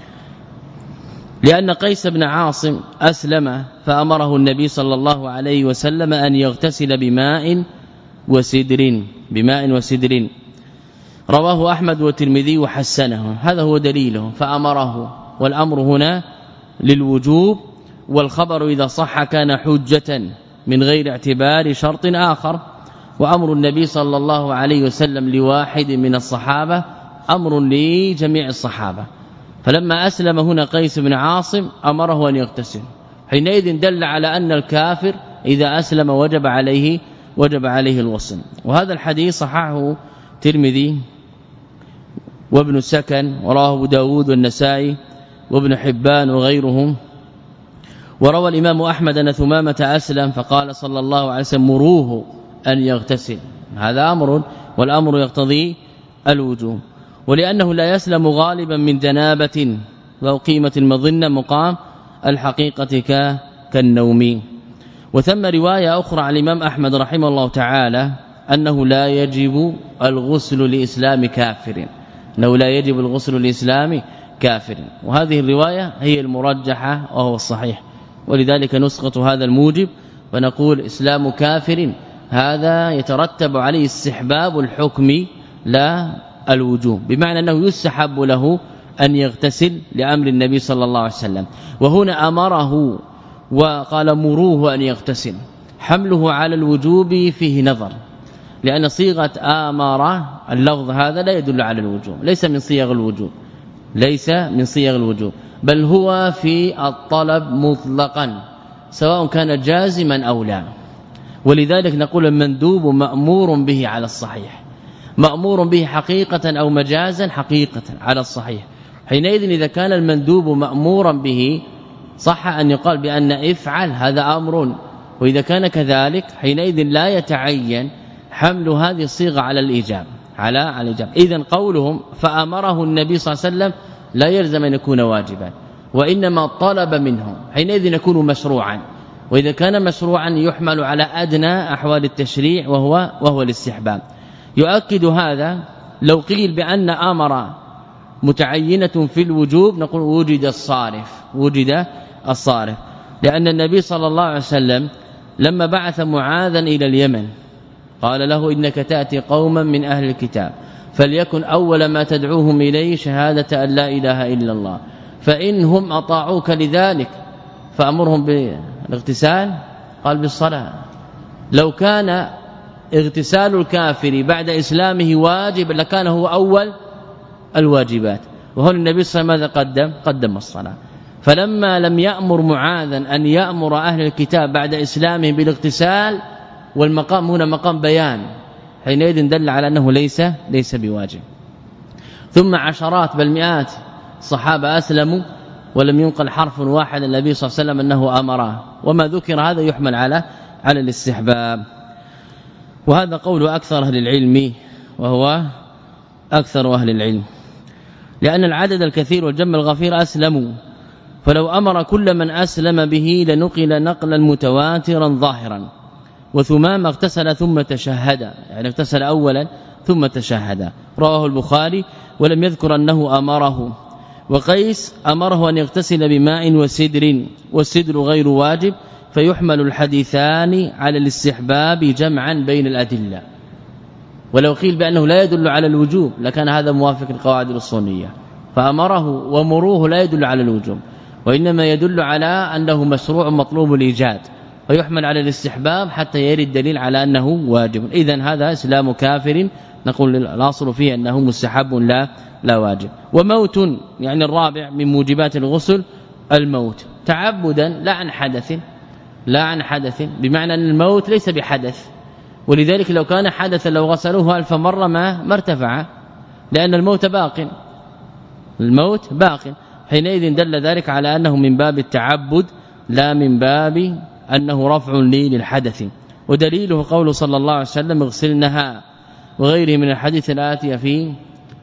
A: لأن قيس بن عاصم أسلم فأمره النبي صلى الله عليه وسلم أن يغتسل بماء وسدر بماء وسدر رواه أحمد والترمذي وحسنه، هذا هو دليله، فأمره، والأمر هنا للوجوب، والخبر إذا صح كان حجة من غير اعتبار شرط آخر. وأمر النبي صلى الله عليه وسلم لواحد من الصحابة أمر لجميع الصحابة، فلما أسلم هنا قيس بن عاصم أمره أن يغتسل، حينئذ دل على أن الكافر إذا أسلم وجب عليه وجب عليه الغسل. وهذا الحديث صححه الترمذي وابن السكن، وراه أبو داود والنسائي وابن حبان وغيرهم. وروى الإمام أحمد أن ثمامة أسلم فقال صلى الله عليه وسلم مروه أن يغتسل، هذا أمر، والأمر يقتضي الوجوب. ولأنه لا يسلم غالبا من جنابة وقيمة المظنة مقام الحقيقة كالنوم. وثم رواية أخرى عن الإمام أحمد رحمه الله تعالى أنه لا يجب الغسل لإسلام كافر، أنه لا يجب الغسل لإسلام كافر، وهذه الرواية هي المرجحة وهو الصحيح، ولذلك نسقط هذا الموجب ونقول إسلام كافر هذا يترتب عليه استحباب الحكم لا الوجوب، بمعنى أنه يستحب له أن يغتسل لأمر النبي صلى الله عليه وسلم. وهنا أمره وقال مروه أن يغتسل، حمله على الوجوب فيه نظر، لأن صيغة آمر اللفظ هذا لا يدل على الوجوب، ليس من صيغ الوجوب ليس من صيغ الوجوب بل هو في الطلب مطلقا سواء كان جازما أو لا. ولذلك نقول المندوب مأمور به على الصحيح، مأمور به حقيقة أو مجازا حقيقة على الصحيح. حينئذ إذا كان المندوب مأمورا به صح أن يقال بأن افعل هذا أمر، وإذا كان كذلك حينئذ لا يتعين حمل هذه الصيغة على الإيجاب على على الإيجاب. إذن قولهم فأمره النبي صلى الله عليه وسلم لا يلزم أن يكون واجبا، وإنما طلب منه، حينئذ يكون مشروعا، وإذا كان مشروعا يحمل على أدنى أحوال التشريع وهو وهو الاستحباب. يؤكد هذا لو قيل بأن أمر متعينة في الوجوب نقول وجد الصارف وجد الصارف لأن النبي صلى الله عليه وسلم لما بعث معاذا إلى اليمن قال له إنك تأتي قوما من أهل الكتاب فليكن أول ما تدعوهم إليه شهادة أن لا إله إلا الله، فإنهم أطاعوك لذلك فأمرهم بالاغتسال، قال بالصلاة. لو كان اغتسال الكافر بعد إسلامه واجب لكان هو أول الواجبات، وهو النبي صلى الله عليه وسلم ماذا قدم قدم الصلاة. فلما لم يأمر معاذا أن يأمر أهل الكتاب بعد إسلامهم بالاغتسال، والمقام هنا مقام بيان، حينئذ دل على أنه ليس ليس بواجب. ثم عشرات بل مئات صحابة أسلموا ولم ينقل حرف واحد النبي صلى الله عليه وسلم أنه أمره، وما ذكر هذا يحمل على على الاستحباب. وهذا قول أكثر أهل العلم وهو أكثر أهل العلم، لأن العدد الكثير والجم الغفير أسلموا، فلو أمر كل من أسلم به لنقل نقلا متواترا ظاهرا. وثمام اغتسل ثم تشهد، يعني اغتسل أولا ثم تشهد، رواه البخاري ولم يذكر أنه أمره. وقيس أمره أن يغتسل بماء وسدر، والسدر غير واجب فيحمل الحديثان على الاستحباب جمعا بين الأدلة. ولو قيل بأنه لا يدل على الوجوب لكان هذا موافق القواعد الأصولية، فأمره ومروه لا يدل على الوجوب وإنما يدل على أنه مشروع مطلوب الإيجاد، فيحمل على الاستحباب حتى يرد الدليل على أنه واجب. إذن هذا اسلام كافر نقول الاصل فيه أنه مستحب لا لا واجب. وموت يعني الرابع من موجبات الغسل الموت تعبدا لا عن حدث، لا عن حدث بمعنى أن الموت ليس بحدث، ولذلك لو كان حدثا لو غسلوه ألف مرة ما ما ارتفع، لأن الموت باق، الموت باق، حينئذ دل ذلك على أنه من باب التعبد لا من باب أنه رفع لي للحدث. ودليله قول صلى الله عليه وسلم اغسلنها وغيره من الحديث الآتي في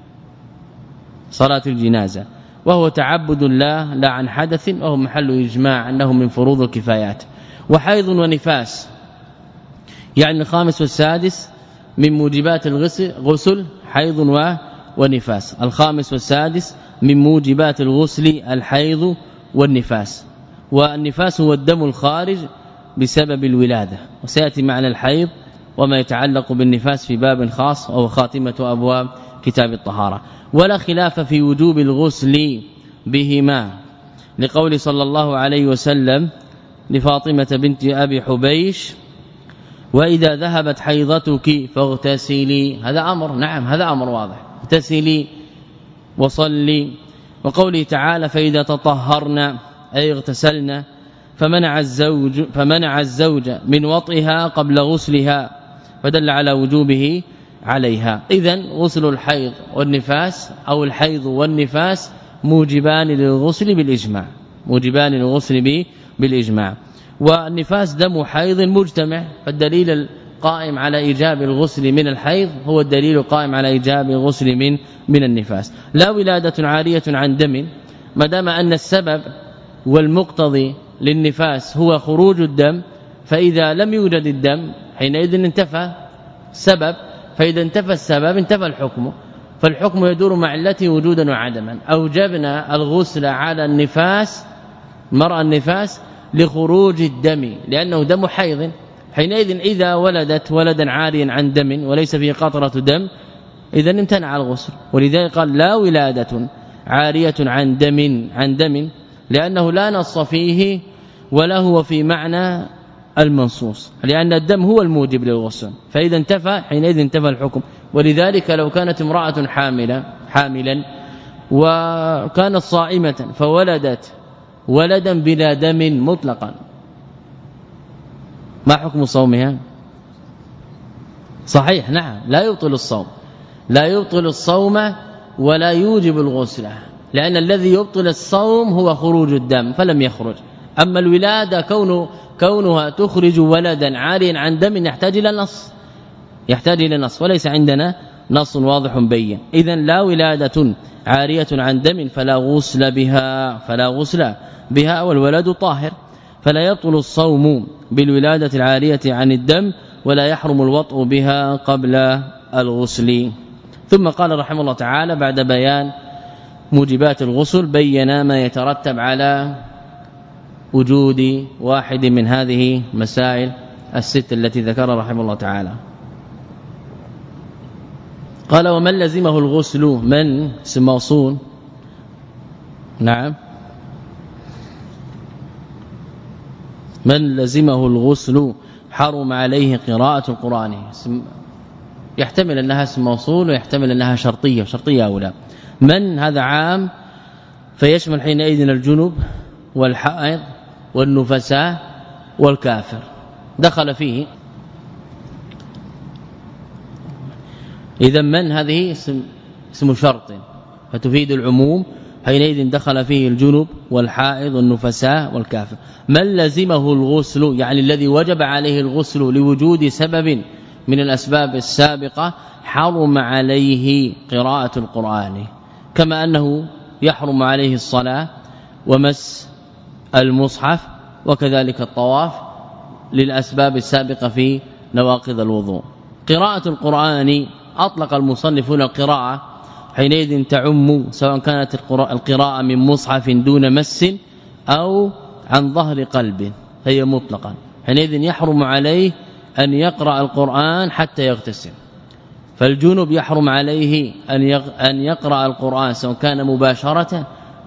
A: صلاة الجنازة، وهو تعبد لا لا عن حدث، وهو محل إجماع أنه من فروض الكفايات. وحيض ونفاس يعني الخامس والسادس من موجبات الغسل حيض ونفاس، الخامس والسادس من موجبات الغسل الحيض والنفاس. والنفاس هو الدم الخارج بسبب الولادة، وسيأتي معنى الحيض وما يتعلق بالنفاس في باب خاص وهو خاتمة أبواب كتاب الطهارة. ولا خلاف في وجوب الغسل بهما لقول صلى الله عليه وسلم لفاطمة بنت أبي حبيش وإذا ذهبت حيضتك فاغتسلي، هذا أمر، نعم هذا أمر واضح، اغتسلي وصلي. وقوله تعالى فإذا تطهرنا أي اغتسلنا، فمنع الزوج فمنع الزوج من وطئها قبل غسلها، فدل على وجوبه عليها. إذن غسل الحيض والنفاس أو الحيض والنفاس موجبان للغسل بالإجماع، موجبان للغسل بالإجماع. والنفاس دم حيض مجتمع، فالدليل القائم على إيجاب الغسل من الحيض هو الدليل القائم على إيجاب الغسل من من النفاس. لا ولادة عارية عن دم، ما دام أن السبب والمقتضي للنفاس هو خروج الدم، فإذا لم يوجد الدم حينئذ انتفى السبب، فإذا انتفى السبب انتفى الحكم، فالحكم يدور مع علته وجودا وعدما. أوجبنا الغسل على النفاس مرأى النفاس لخروج الدم لأنه دم حيض، حينئذ إذا ولدت ولدا عاريا عن دم وليس فيه قطرة دم إذا امتنع الغسل. ولذلك قال لا ولادة عارية عن دم عن دم لأنه لا نص فيه ولا هو في معنى المنصوص، لأن الدم هو الموجب للغسل، فإذا انتفى حينئذ انتفى الحكم. ولذلك لو كانت امرأة حاملة حاملا وكانت صائمة فولدت ولدا بلا دم مطلقا، ما حكم صومها؟ صحيح، نعم لا يبطل الصوم، لا يبطل الصوم ولا يوجب الغسل، لأن الذي يبطل الصوم هو خروج الدم فلم يخرج. أما الولادة كون كونها تخرج ولدا عاريا عن دم يحتاج إلى نص، يحتاج إلى نص، وليس عندنا نص واضح بين. إذن لا ولادة عارية عن دم فلا غسل بها فلا غسل بها والولد طاهر، فلا يبطل الصوم بالولادة العارية عن الدم ولا يحرم الوطء بها قبل الغسل. ثم قال رحمه الله تعالى بعد بيان موجبات الغسل بين ما يترتب على وجود واحد من هذه مسائل الست التي ذكرها رحمه الله تعالى. قال ومن لزمه الغسل، من اسم موصول، نعم من لزمه الغسل حرم عليه قراءة القرآن، يحتمل أنها اسم موصول ويحتمل أنها شرطية، شرطية أو لا. من هذا عام فيشمل حينئذ الجنوب والحائض والنفساء والكافر، دخل فيه. إذا من هذه اسم, اسم شرط فتفيد العموم، حينئذ دخل فيه الجنوب والحائض والنفساء والكافر. من لزمه الغسل يعني الذي وجب عليه الغسل لوجود سبب من الأسباب السابقة حرم عليه قراءة القرآن، كما أنه يحرم عليه الصلاة ومس المصحف وكذلك الطواف للأسباب السابقة في نواقض الوضوء. قراءة القرآن أطلق المصنفون القراءة حينئذ تعم سواء كانت القراءة من مصحف دون مس أو عن ظهر قلب، هي مطلقا حينئذ يحرم عليه أن يقرأ القرآن حتى يغتسل. فالجنب يحرم عليه أن يقرأ القرآن سواء كان مباشرة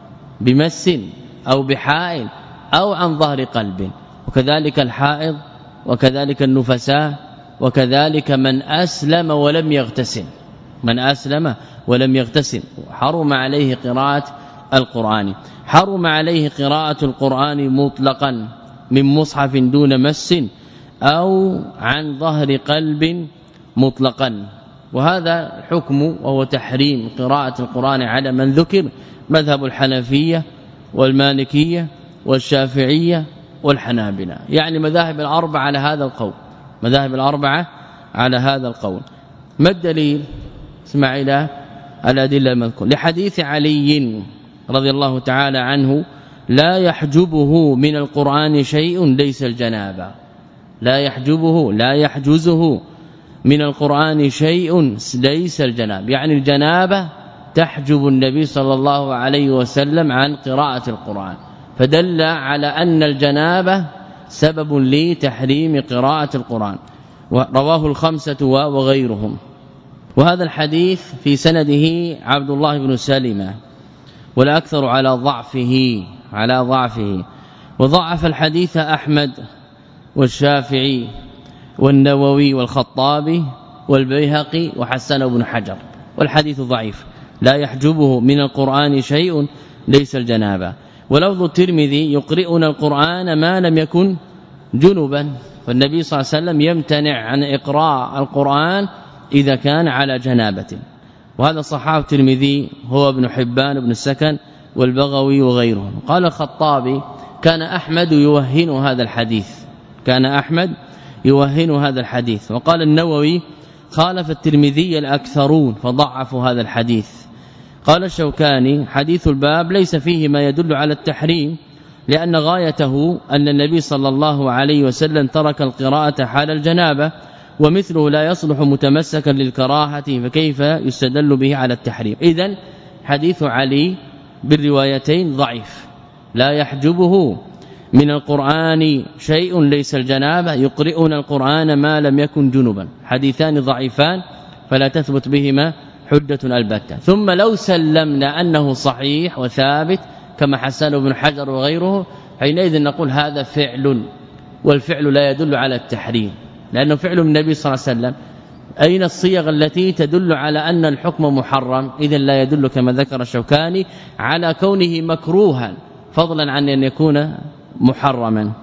A: بمس أو بحائل أو عن ظهر قلب، وكذلك الحائض وكذلك النفساء وكذلك من أسلم ولم يغتسل من أسلم ولم يغتسل حرم عليه قراءة القرآن. حرم عليه قراءة القرآن مطلقا من مصحف دون مس أو عن ظهر قلب مطلقا، وهذا حكم وهو تحريم قراءة القرآن على من ذكر مذهب الحنفية والمالكية والشافعية والحنابلة، يعني مذاهب الأربعة على هذا القول مذاهب الأربعة على هذا القول. ما الدليل؟ اسمع إلى الأدلة المذكورة. لحديث علي رضي الله تعالى عنه لا يحجبه من القرآن شيء ليس الجنابة لا يحجبه لا يحجزه من القرآن شيء ليس الجناب، يعني الجنابة تحجب النبي صلى الله عليه وسلم عن قراءة القرآن، فدل على أن الجنابة سبب لتحريم قراءة القرآن. رواه الخمسة وغيرهم. وهذا الحديث في سنده عبد الله بن سلمة والأكثر على ضعفه على ضعفه وضعف الحديث أحمد والشافعي والنووي والخطابي والبيهقي وحسن بن حجر، والحديث ضعيف. لا يحجبه من القرآن شيء ليس الجنابة. ولفظ الترمذي يقرئنا القرآن ما لم يكن جنبا، فالنبي صلى الله عليه وسلم يمتنع عن إقراء القرآن إذا كان على جنابة، وهذا صححه الترمذي هو ابن حبان بن السكن والبغوي وغيرهم. قال الخطابي كان أحمد يوهن هذا الحديث كان أحمد يوهن هذا الحديث. وقال النووي خالف الترمذي الأكثرون فضعفوا هذا الحديث. قال الشوكاني حديث الباب ليس فيه ما يدل على التحريم، لأن غايته أن النبي صلى الله عليه وسلم ترك القراءة حال الجنابة، ومثله لا يصلح متمسكا للكراهة، فكيف يستدل به على التحريم؟ إذن حديث علي بالروايتين ضعيف. لا يحجبه من القرآن شيء ليس الجنابة، يقرئون القرآن ما لم يكن جنبا، حديثان ضعيفان فلا تثبت بهما حجة البتة. ثم لو سلمنا أنه صحيح وثابت كما حسن بن حجر وغيره، حينئذ نقول هذا فعل، والفعل لا يدل على التحريم، لأنه فعل النبي صلى الله عليه وسلم. أين الصيغ التي تدل على أن الحكم محرم؟ إذن لا يدل كما ذكر الشوكاني على كونه مكروها فضلا عن أن يكون محرما.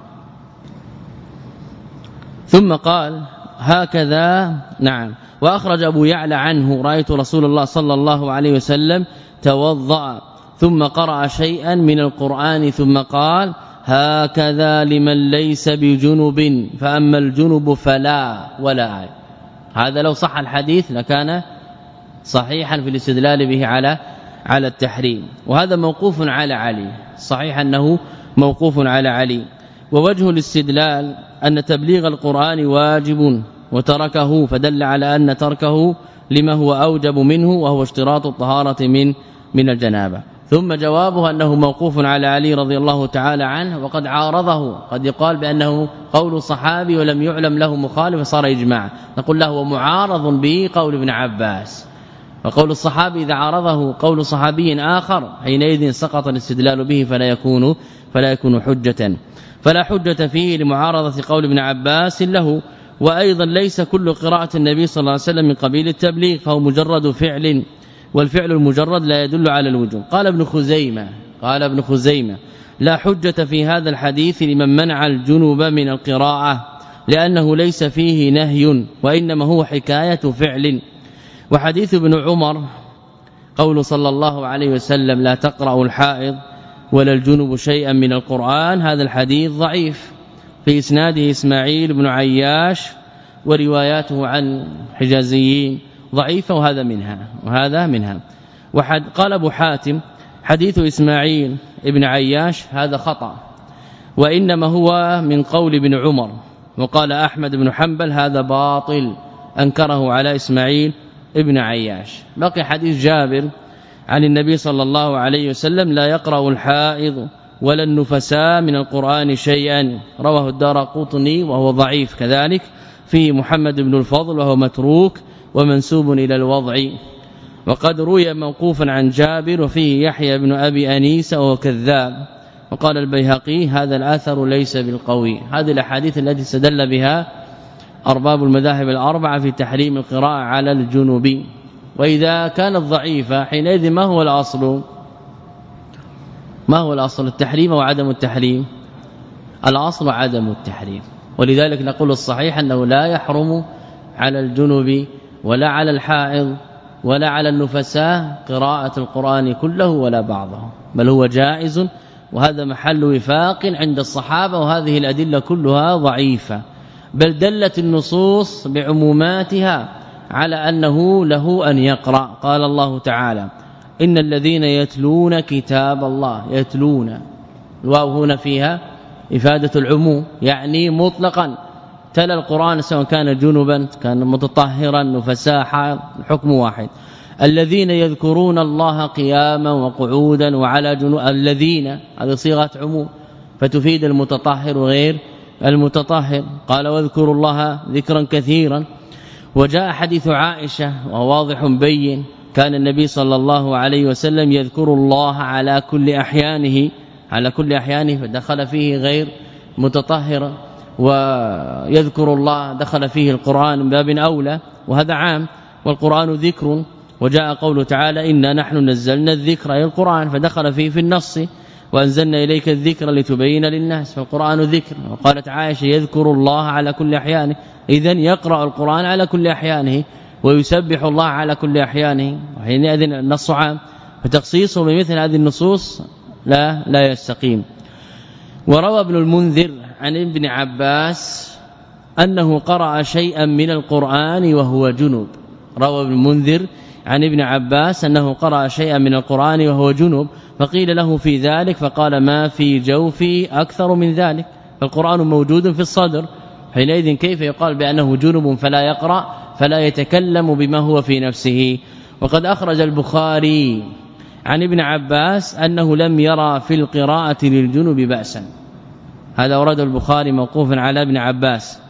A: ثم قال هكذا نعم. وأخرج أبو يعلى عنه رأيت رسول الله صلى الله عليه وسلم توضأ ثم قرأ شيئا من القرآن ثم قال هكذا لمن ليس بجنب، فأما الجنب فلا ولا آية. هذا لو صح الحديث لكان صحيحا في الاستدلال به على على التحريم، وهذا موقوف على علي، صحيح أنه موقوف على علي. ووجه الاستدلال أن تبليغ القرآن واجب وتركه، فدل على أن تركه لما هو أوجب منه وهو اشتراط الطهارة من من الجنابة. ثم جوابه أنه موقوف على علي رضي الله تعالى عنه، وقد عارضه، قد يقال بأنه قول صحابي ولم يعلم له مخالف صار إجماع، نقول له ومعارض به قول ابن عباس، وقول الصحابي إذا عارضه قول صحابي آخر حينئذ سقط الاستدلال به فلا يكون فلا يكون حجة، فلا حجة فيه لمعارضة قول ابن عباس له. وأيضا ليس كل قراءة النبي صلى الله عليه وسلم من قبيل التبليغ، فهو مجرد فعل، والفعل المجرد لا يدل على الوجوب. قال ابن خزيمة قال ابن خزيمة لا حجة في هذا الحديث لمن منع الجنوب من القراءة، لأنه ليس فيه نهي وإنما هو حكاية فعل. وحديث ابن عمر قول صلى الله عليه وسلم لا تقرأ الحائض ولا الجنوب شيئا من القرآن، هذا الحديث ضعيف، في إسناده إسماعيل بن عياش ورواياته عن حجازيين ضعيفة، وهذا منها وهذا منها. وحد قال ابو حاتم حديث إسماعيل ابن عياش هذا خطأ، وإنما هو من قول ابن عمر. وقال أحمد بن حنبل هذا باطل، أنكره على إسماعيل ابن عياش. بقي حديث جابر عن النبي صلى الله عليه وسلم لا يقرأ الحائض ولا النفساء من القرآن شيئا. رواه الدارقطني وهو ضعيف كذلك، فيه محمد بن الفضل وهو متروك ومنسوب إلى الوضع. وقد روي موقوفا عن جابر وفيه يحيى بن أبي أنيس وهو كذاب. وقال البيهقي هذا الأثر ليس بالقوي. هذه الاحاديث التي استدل بها أرباب المذاهب الأربعة في تحريم القراءة على الجنوب. وإذا كانت ضعيفة حينئذ ما هو الأصل؟ ما هو الأصل؟ التحريم أو عدم التحريم؟ الأصل عدم التحريم. ولذلك نقول الصحيح أنه لا يحرم على الجنوب ولا على الحائض ولا على النفساء قراءة القرآن كله ولا بعضه، بل هو جائز، وهذا محل وفاق عند الصحابة. وهذه الأدلة كلها ضعيفة، بل دلت النصوص بعموماتها على أنه له أن يقرأ. قال الله تعالى إن الذين يتلون كتاب الله، يتلون الواو هنا فيها إفادة العموم، يعني مطلقا تلا القرآن سواء كان جنبا كان متطهرا نفساء حائض، الحكم واحد. الذين يذكرون الله قياما وقعودا وعلى جنوب، الذين هذه صيغه عموم فتفيد المتطهر وغير المتطهر. قال واذكروا الله ذكرا كثيرا. وجاء حديث عائشة وهو واضح بين، كان النبي صلى الله عليه وسلم يذكر الله على كل احيانه، على كل احيانه فدخل فيه غير متطهر، ويذكر الله دخل فيه القرآن من باب اولى، وهذا عام، والقرآن ذكر. وجاء قوله تعالى إنا نحن نزلنا الذكر أي القرآن فدخل فيه في النص، وأنزلنا إليك الذكر لتبين للناس، فالقرآن ذكر. وقالت عائشة يذكر الله على كل احيانه، اذن يقرأ القرآن على كل احيانه ويسبح الله على كل احيانه، وحينئذ النص عام، فتخصيصه بمثل هذه النصوص لا لا يستقيم. وروى ابن المنذر عن ابن عباس أنه قرأ شيئا من القرآن وهو جنوب. روى ابن المنذر عن ابن عباس أنه قرأ شيئا من القرآن وهو جنوب، فقيل له في ذلك فقال ما في جوفي أكثر من ذلك، فالقرآن موجود في الصدر، حينئذ كيف يقال بأنه جنوب فلا يقرأ فلا يتكلم بما هو في نفسه؟ وقد أخرج البخاري عن ابن عباس أنه لم يرى في القراءة للجنوب بأسا. هذا ورد البخاري موقوفا على ابن عباس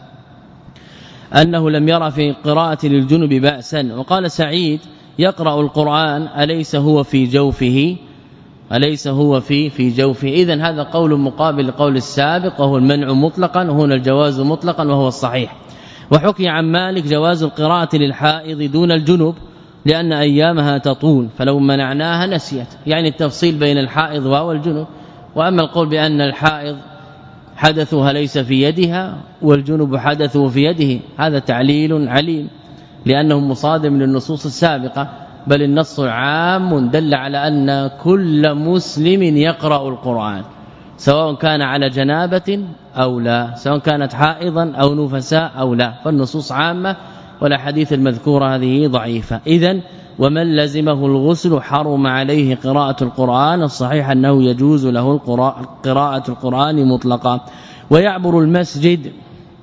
A: أنه لم يرى في قراءة للجنوب بأسا. وقال سعيد يقرأ القرآن أليس هو في جوفه، أليس هو في في جوفه. إذن هذا قول مقابل لقول السابق، وهو المنع مطلقا، وهنا الجواز مطلقا وهو الصحيح. وحكي عن مالك جواز القراءة للحائض دون الجنوب لأن أيامها تطول، فلو منعناها نسيت، يعني التفصيل بين الحائض والجنوب. وأما القول بأن الحائض حدثها ليس في يدها والجنوب حدثه في يده، هذا تعليل عليم لأنه مصادم للنصوص السابقة، بل النص عام دل على أن كل مسلم يقرأ القرآن سواء كان على جنابة أو لا، سواء كانت حائضا أو نفساء أو لا، فالنصوص عامة والحديث المذكورة هذه ضعيفة. إذن ومن لزمه الغسل حرم عليه قراءة القرآن، الصحيح أنه يجوز له قراءة القرآن مطلقا. ويعبر المسجد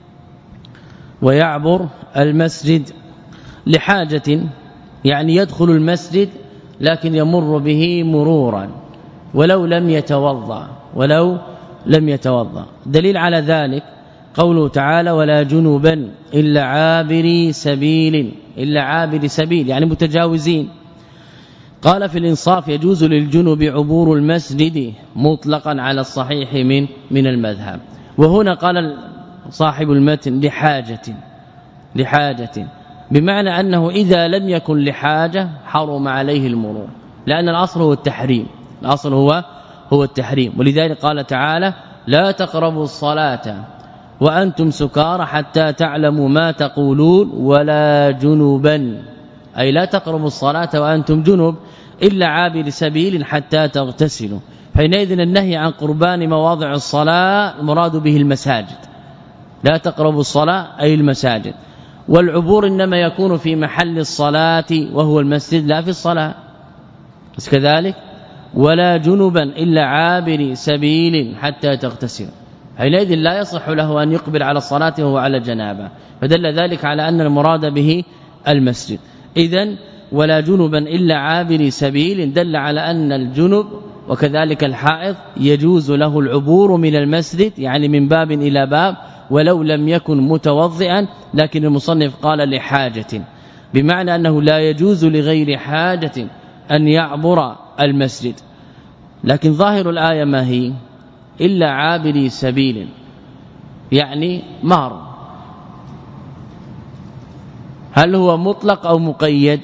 A: ويعبر المسجد لحاجة، يعني يدخل المسجد لكن يمر به مرورا ولو لم يتوضا ولو لم يتوضا. دليل على ذلك قوله تعالى ولا جنوبا إلا عابري سبيل، إلا عابري سبيل يعني متجاوزين. قال في الإنصاف يجوز للجنوب عبور المسجد مطلقا على الصحيح من من المذهب. وهنا قال صاحب المتن لحاجة، لحاجة بمعنى أنه إذا لم يكن لحاجة حرم عليه المرور، لأن الأصل هو التحريم، الأصل هو هو التحريم. ولذلك قال تعالى لا تقربوا الصلاة وأنتم سكارى حتى تعلموا ما تقولون ولا جنوبا، أي لا تقربوا الصلاة وأنتم جنوب إلا عابر سبيل حتى تغتسلوا. حينئذ النهي عن قربان مواضع الصلاة المراد به المساجد، لا تقربوا الصلاة أي المساجد، والعبور إنما يكون في محل الصلاة وهو المسجد لا في الصلاة. بس كذلك ولا جنبا إلا عابر سبيل حتى تغتسل، حينئذ لا يصح له أن يقبل على الصلاة وهو على جنابه، فدل ذلك على أن المراد به المسجد. إذن ولا جنبا إلا عابر سبيل دل على أن الجنب وكذلك الحائض يجوز له العبور من المسجد يعني من باب إلى باب ولو لم يكن متوضئا، لكن المصنف قال لحاجة، بمعنى أنه لا يجوز لغير حاجة أن يعبر المسجد. لكن ظاهر الآية ما هي؟ إلا عابري سبيل، يعني مار. هل هو مطلق أو مقيد؟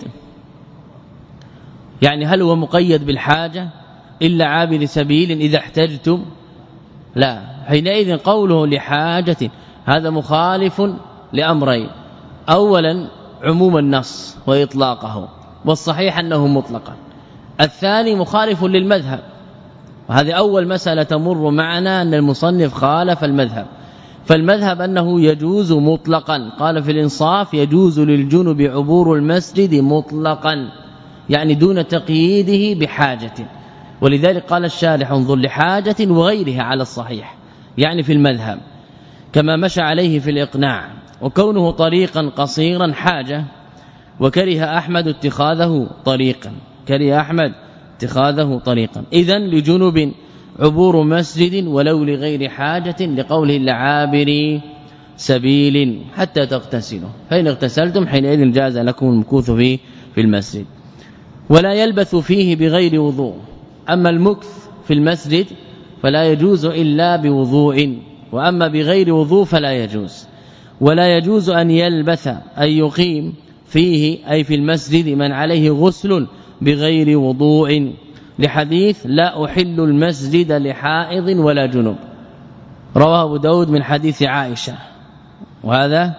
A: يعني هل هو مقيد بالحاجة إلا عابر سبيل إذا احتجتم؟ لا، حينئذ قوله لحاجة هذا مخالف لأمرين: أولا عموم النص وإطلاقه، والصحيح أنه مطلقا. الثاني مخالف للمذهب، وهذه أول مسألة تمر معنا أن المصنف خالف المذهب. فالمذهب أنه يجوز مطلقا، قال في الإنصاف يجوز للجنب عبور المسجد مطلقا، يعني دون تقييده بحاجة. ولذلك قال الشارح انظر لحاجة وغيرها على الصحيح، يعني في المذهب كما مشى عليه في الإقناع. وكونه طريقا قصيرا حاجة، وكره أحمد اتخاذه طريقا، كره أحمد اتخاذه طريقا. إذن لجنب عبور مسجد ولو لغير حاجة، لقوله لعابري سبيل حتى تغتسلوا، فإن اغتسلتم حينئذ جاز لكم المكوث فيه في المسجد. ولا يلبث فيه بغير وضوء، أما المكث في المسجد فلا يجوز إلا بوضوء، وأما بغير وضوء فلا يجوز. ولا يجوز أن يلبث أن يقيم فيه أي في المسجد من عليه غسل بغير وضوء، لحديث لا أحل المسجد لحائض ولا جنب، رواه أبو داود من حديث عائشة، وهذا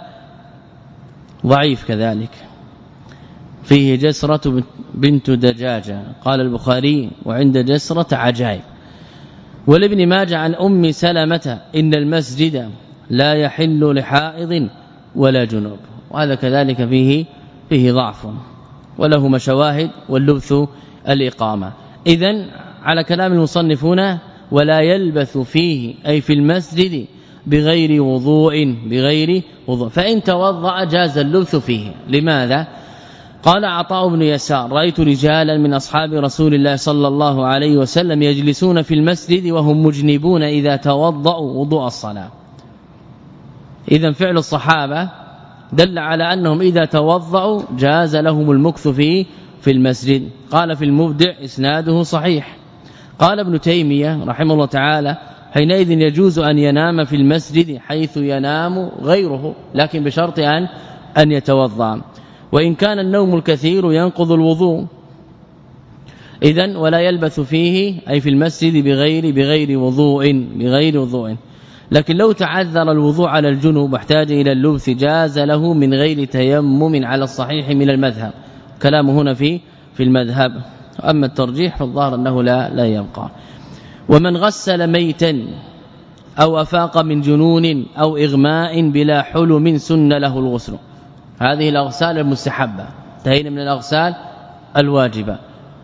A: ضعيف كذلك. فيه جسرة بنت دجاجة، قال البخاري وعند جسرة عجائب. ولابن ماجه عن أم سلمة إن المسجد لا يحل لحائض ولا جنوب، وهذا كذلك فيه فيه ضعف وله مشواهد، واللبث الإقامة. إذن على كلام المصنفون ولا يلبث فيه أي في المسجد بغير وضوء بغير وضوء، فإن توضأ جاز اللبث فيه. لماذا؟ قال عطاء بن يسار رأيت رجالا من أصحاب رسول الله صلى الله عليه وسلم يجلسون في المسجد وهم مجنبون إذا توضأوا وضوء الصلاة. إذن فعل الصحابة دل على أنهم إذا توضأوا جاز لهم المكث فيه في المسجد. قال في المبدع إسناده صحيح. قال ابن تيمية رحمه الله تعالى حينئذ يجوز أن ينام في المسجد حيث ينام غيره، لكن بشرط أن أن يتوضأ، وإن كان النوم الكثير ينقض الوضوء. إذن ولا يلبث فيه أي في المسجد بغير بغير وضوء بغير وضوء. لكن لو تعذر الوضوء على الجنوب واحتاج إلى اللبث جاز له من غير تيمم على الصحيح من المذهب. كلامه هنا في في المذهب، أما الترجيح فالظاهر أنه لا لا يبقى. ومن غسل ميتا أو أفاق من جنون أو إغماء بلا حلم سن له الغسل. هذه الأغسال المستحبة، انتهينا من الأغسال الواجبة.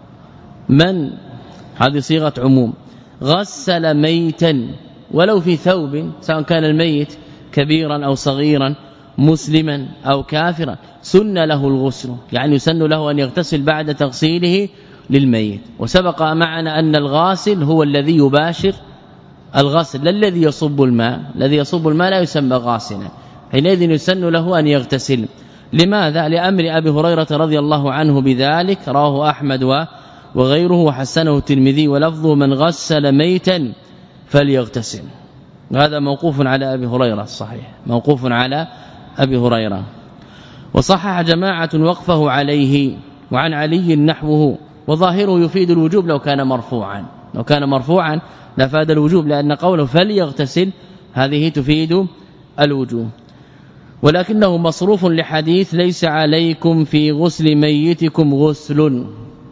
A: من هذه صيغة عموم، غسل ميتا ولو في ثوب، سواء كان الميت كبيرا أو صغيرا مسلما أو كافرا، سن له الغسل، يعني يسن له أن يغتسل بعد تغسيله للميت. وسبق معنا أن الغاسل هو الذي يباشر الغسل، لا الذي يصب الماء، الذي يصب الماء لا يسمى غاسلا، حينئذ يسن له أن يغتسل. لماذا؟ لأمر أبي هريرة رضي الله عنه بذلك، رواه أحمد وغيره وحسنه الترمذي، ولفظه من غسل ميتا فليغتسل. هذا موقوف على أبي هريرة الصحيح، موقوف على أبي هريرة. وصحح جماعة وقفه عليه، وعن علي نحوه، وظاهره يفيد الوجوب لو كان مرفوعا، لو كان مرفوعا لفاد الوجوب، لأن قوله فليغتسل هذه تفيد الوجوب. ولكنه مصروف لحديث ليس عليكم في غسل ميتكم غسل،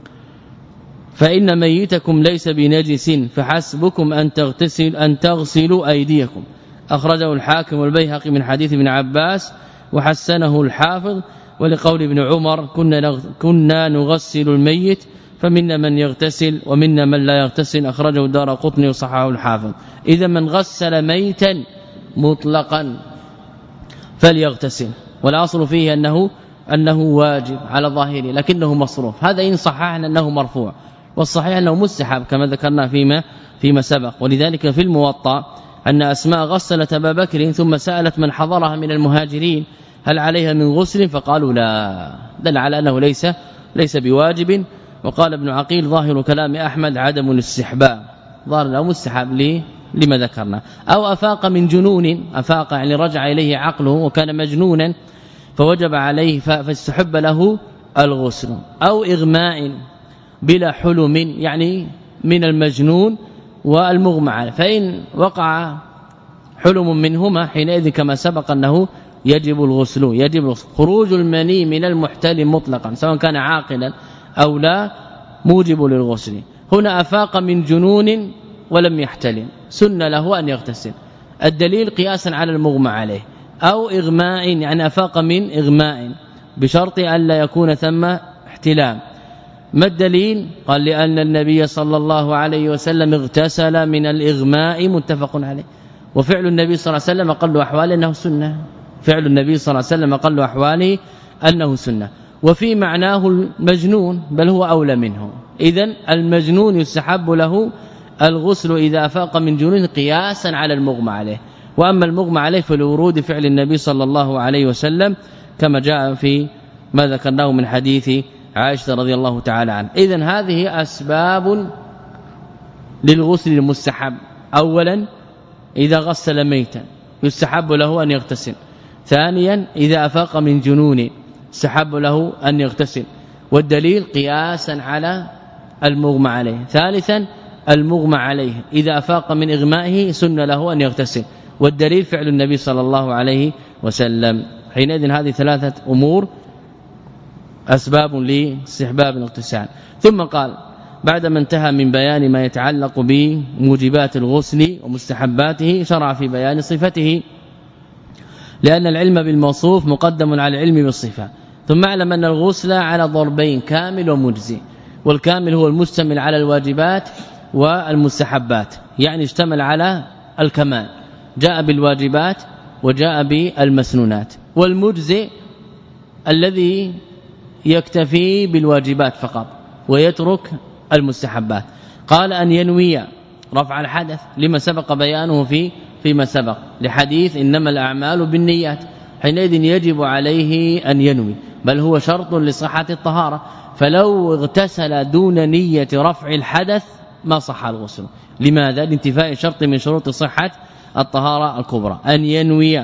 A: فإن ميتكم ليس بنجس فحسبكم أن تغتسل أن تغسلوا أيديكم. أخرجه الحاكم والبيهقي من حديث ابن عباس وحسنه الحافظ. ولقول ابن عمر كنا كنا نغسل الميت فمنا من يغتسل ومنا من لا يغتسل، أخرجه الدارقطني وصححه الحافظ. إذا من غسل ميتا مطلقا فليغتسل، والاصل فيه أنه أنه واجب على ظاهره، لكنه مصروف. هذا إن صححنا أنه مرفوع، والصحيح انه مستحب كما ذكرنا فيما فيما سبق. ولذلك في الموطأ أن أسماء غسلت أبا بكر ثم سألت من حضرها من المهاجرين هل عليها من غسل فقالوا لا، دل على أنه ليس ليس بواجب. وقال ابن عقيل ظاهر كلام أحمد عدم الاستحباب، ظاهر له مستحب لي لما ذكرنا. أو أفاق من جنون، أفاق يعني رجع إليه عقله وكان مجنونا فوجب عليه فاستحب له الغسل. أو إغماء بلا حلم يعني من المجنون والمغمى عليه، فإن وقع حلم منهما حينئذ كما سبق أنه يجب الغسل. يجب الغسل. خروج المني من المحتلم مطلقا سواء كان عاقلا أو لا موجب للغسل. هنا أفاق من جنون ولم يحتلم سن له أن يغتسل، الدليل قياسا على المغمى عليه. أو إغماء يعني أفاق من إغماء بشرط أن لا يكون ثم احتلام. ما الدليل؟ قال لأن النبي صلى الله عليه وسلم اغتسل من الإغماء متفق عليه. وفعل النبي صلى الله عليه وسلم أقل أحواله أنه سنة، فعل النبي صلى الله عليه وسلم أقل أحواله أنه سنة. وفي معناه المجنون بل هو أولى منه، إذن المجنون يستحب له الغسل إذا أفاق من جنون قياسا على المغمى عليه. وأما المغمى عليه فلورود فعل النبي صلى الله عليه وسلم كما جاء في ما ذكرناه من حديث عائشة رضي الله تعالى عنها. إذن هذه أسباب للغسل المستحب. أولا إذا غسل ميتا يستحب له أن يغتسل. ثانيا إذا أفاق من جنون يستحب له أن يغتسل، والدليل قياسا على المغمى عليه. ثالثا المغمى عليه إذا أفاق من إغمائه سن له أن يغتسل، والدليل فعل النبي صلى الله عليه وسلم. حينئذ هذه ثلاثة أمور أسباب لاستحباب الاغتسال. ثم قال بعدما انتهى من بيان ما يتعلق بموجبات الغسل ومستحباته شرع في بيان صفته، لأن العلم بالموصوف مقدم على العلم بالصفة. ثم اعلم أن الغسل على ضربين كامل ومجزي، والكامل هو المشتمل على الواجبات والمستحبات، يعني اشتمل على الكمال، جاء بالواجبات وجاء بالمسنونات. والمجزي الذي يكتفي بالواجبات فقط ويترك المستحبات. قال أن ينوي رفع الحدث لما سبق بيانه في فيما سبق لحديث إنما الأعمال بالنيات، حينئذ يجب عليه أن ينوي، بل هو شرط لصحة الطهارة. فلو اغتسل دون نية رفع الحدث ما صح الغسل. لماذا؟ لانتفاء شرط من شروط صحة الطهارة الكبرى، أن ينوي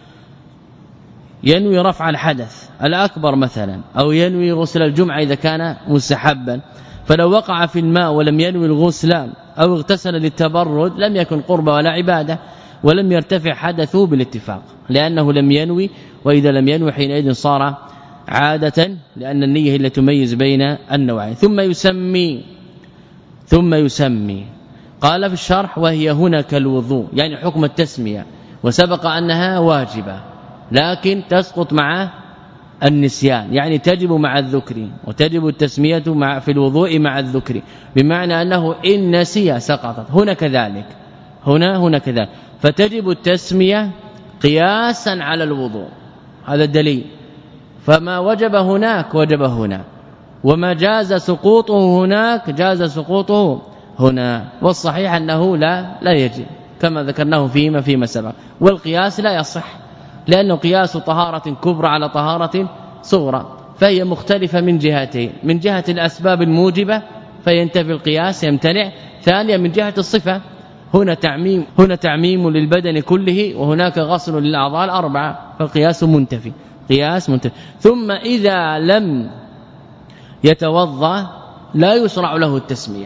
A: ينوي رفع الحدث الأكبر مثلا، أو ينوي غسل الجمعة إذا كان مستحبا. فلو وقع في الماء ولم ينوي الغسل أو اغتسل للتبرد لم يكن قربة ولا عبادة، ولم يرتفع حدثه بالاتفاق، لأنه لم ينوي. وإذا لم ينوي حينئذ صار عادة، لأن النية هي التي تميز بين النوعين. ثم يسمي ثم يسمي قال في الشرح وهي هنا كالوضوء، يعني حكم التسمية، وسبق أنها واجبة لكن تسقط مع النسيان، يعني تجب مع الذكر، وتجب التسمية مع في الوضوء مع الذكر، بمعنى أنه إن نسي سقطت. هنا كذلك، هنا هنا كذلك، فتجب التسمية قياسا على الوضوء، هذا الدليل. فما وجب هناك وجب هنا، وما جاز سقوطه هناك جاز سقوطه هنا. والصحيح أنه لا لا يجب كما ذكرناه فيما فيما سبق. والقياس لا يصح، لأنه قياس طهارة كبرى على طهارة صغرى، فهي مختلفة من جهتين: من جهة الأسباب الموجبة فينتفي القياس يمتنع، ثانيا من جهة الصفة، هنا تعميم هنا تعميم للبدن كله، وهناك غسل للأعضاء الأربعة، فالقياس منتفي قياس منتفي. ثم إذا لم يتوضأ لا يشرع له التسمية،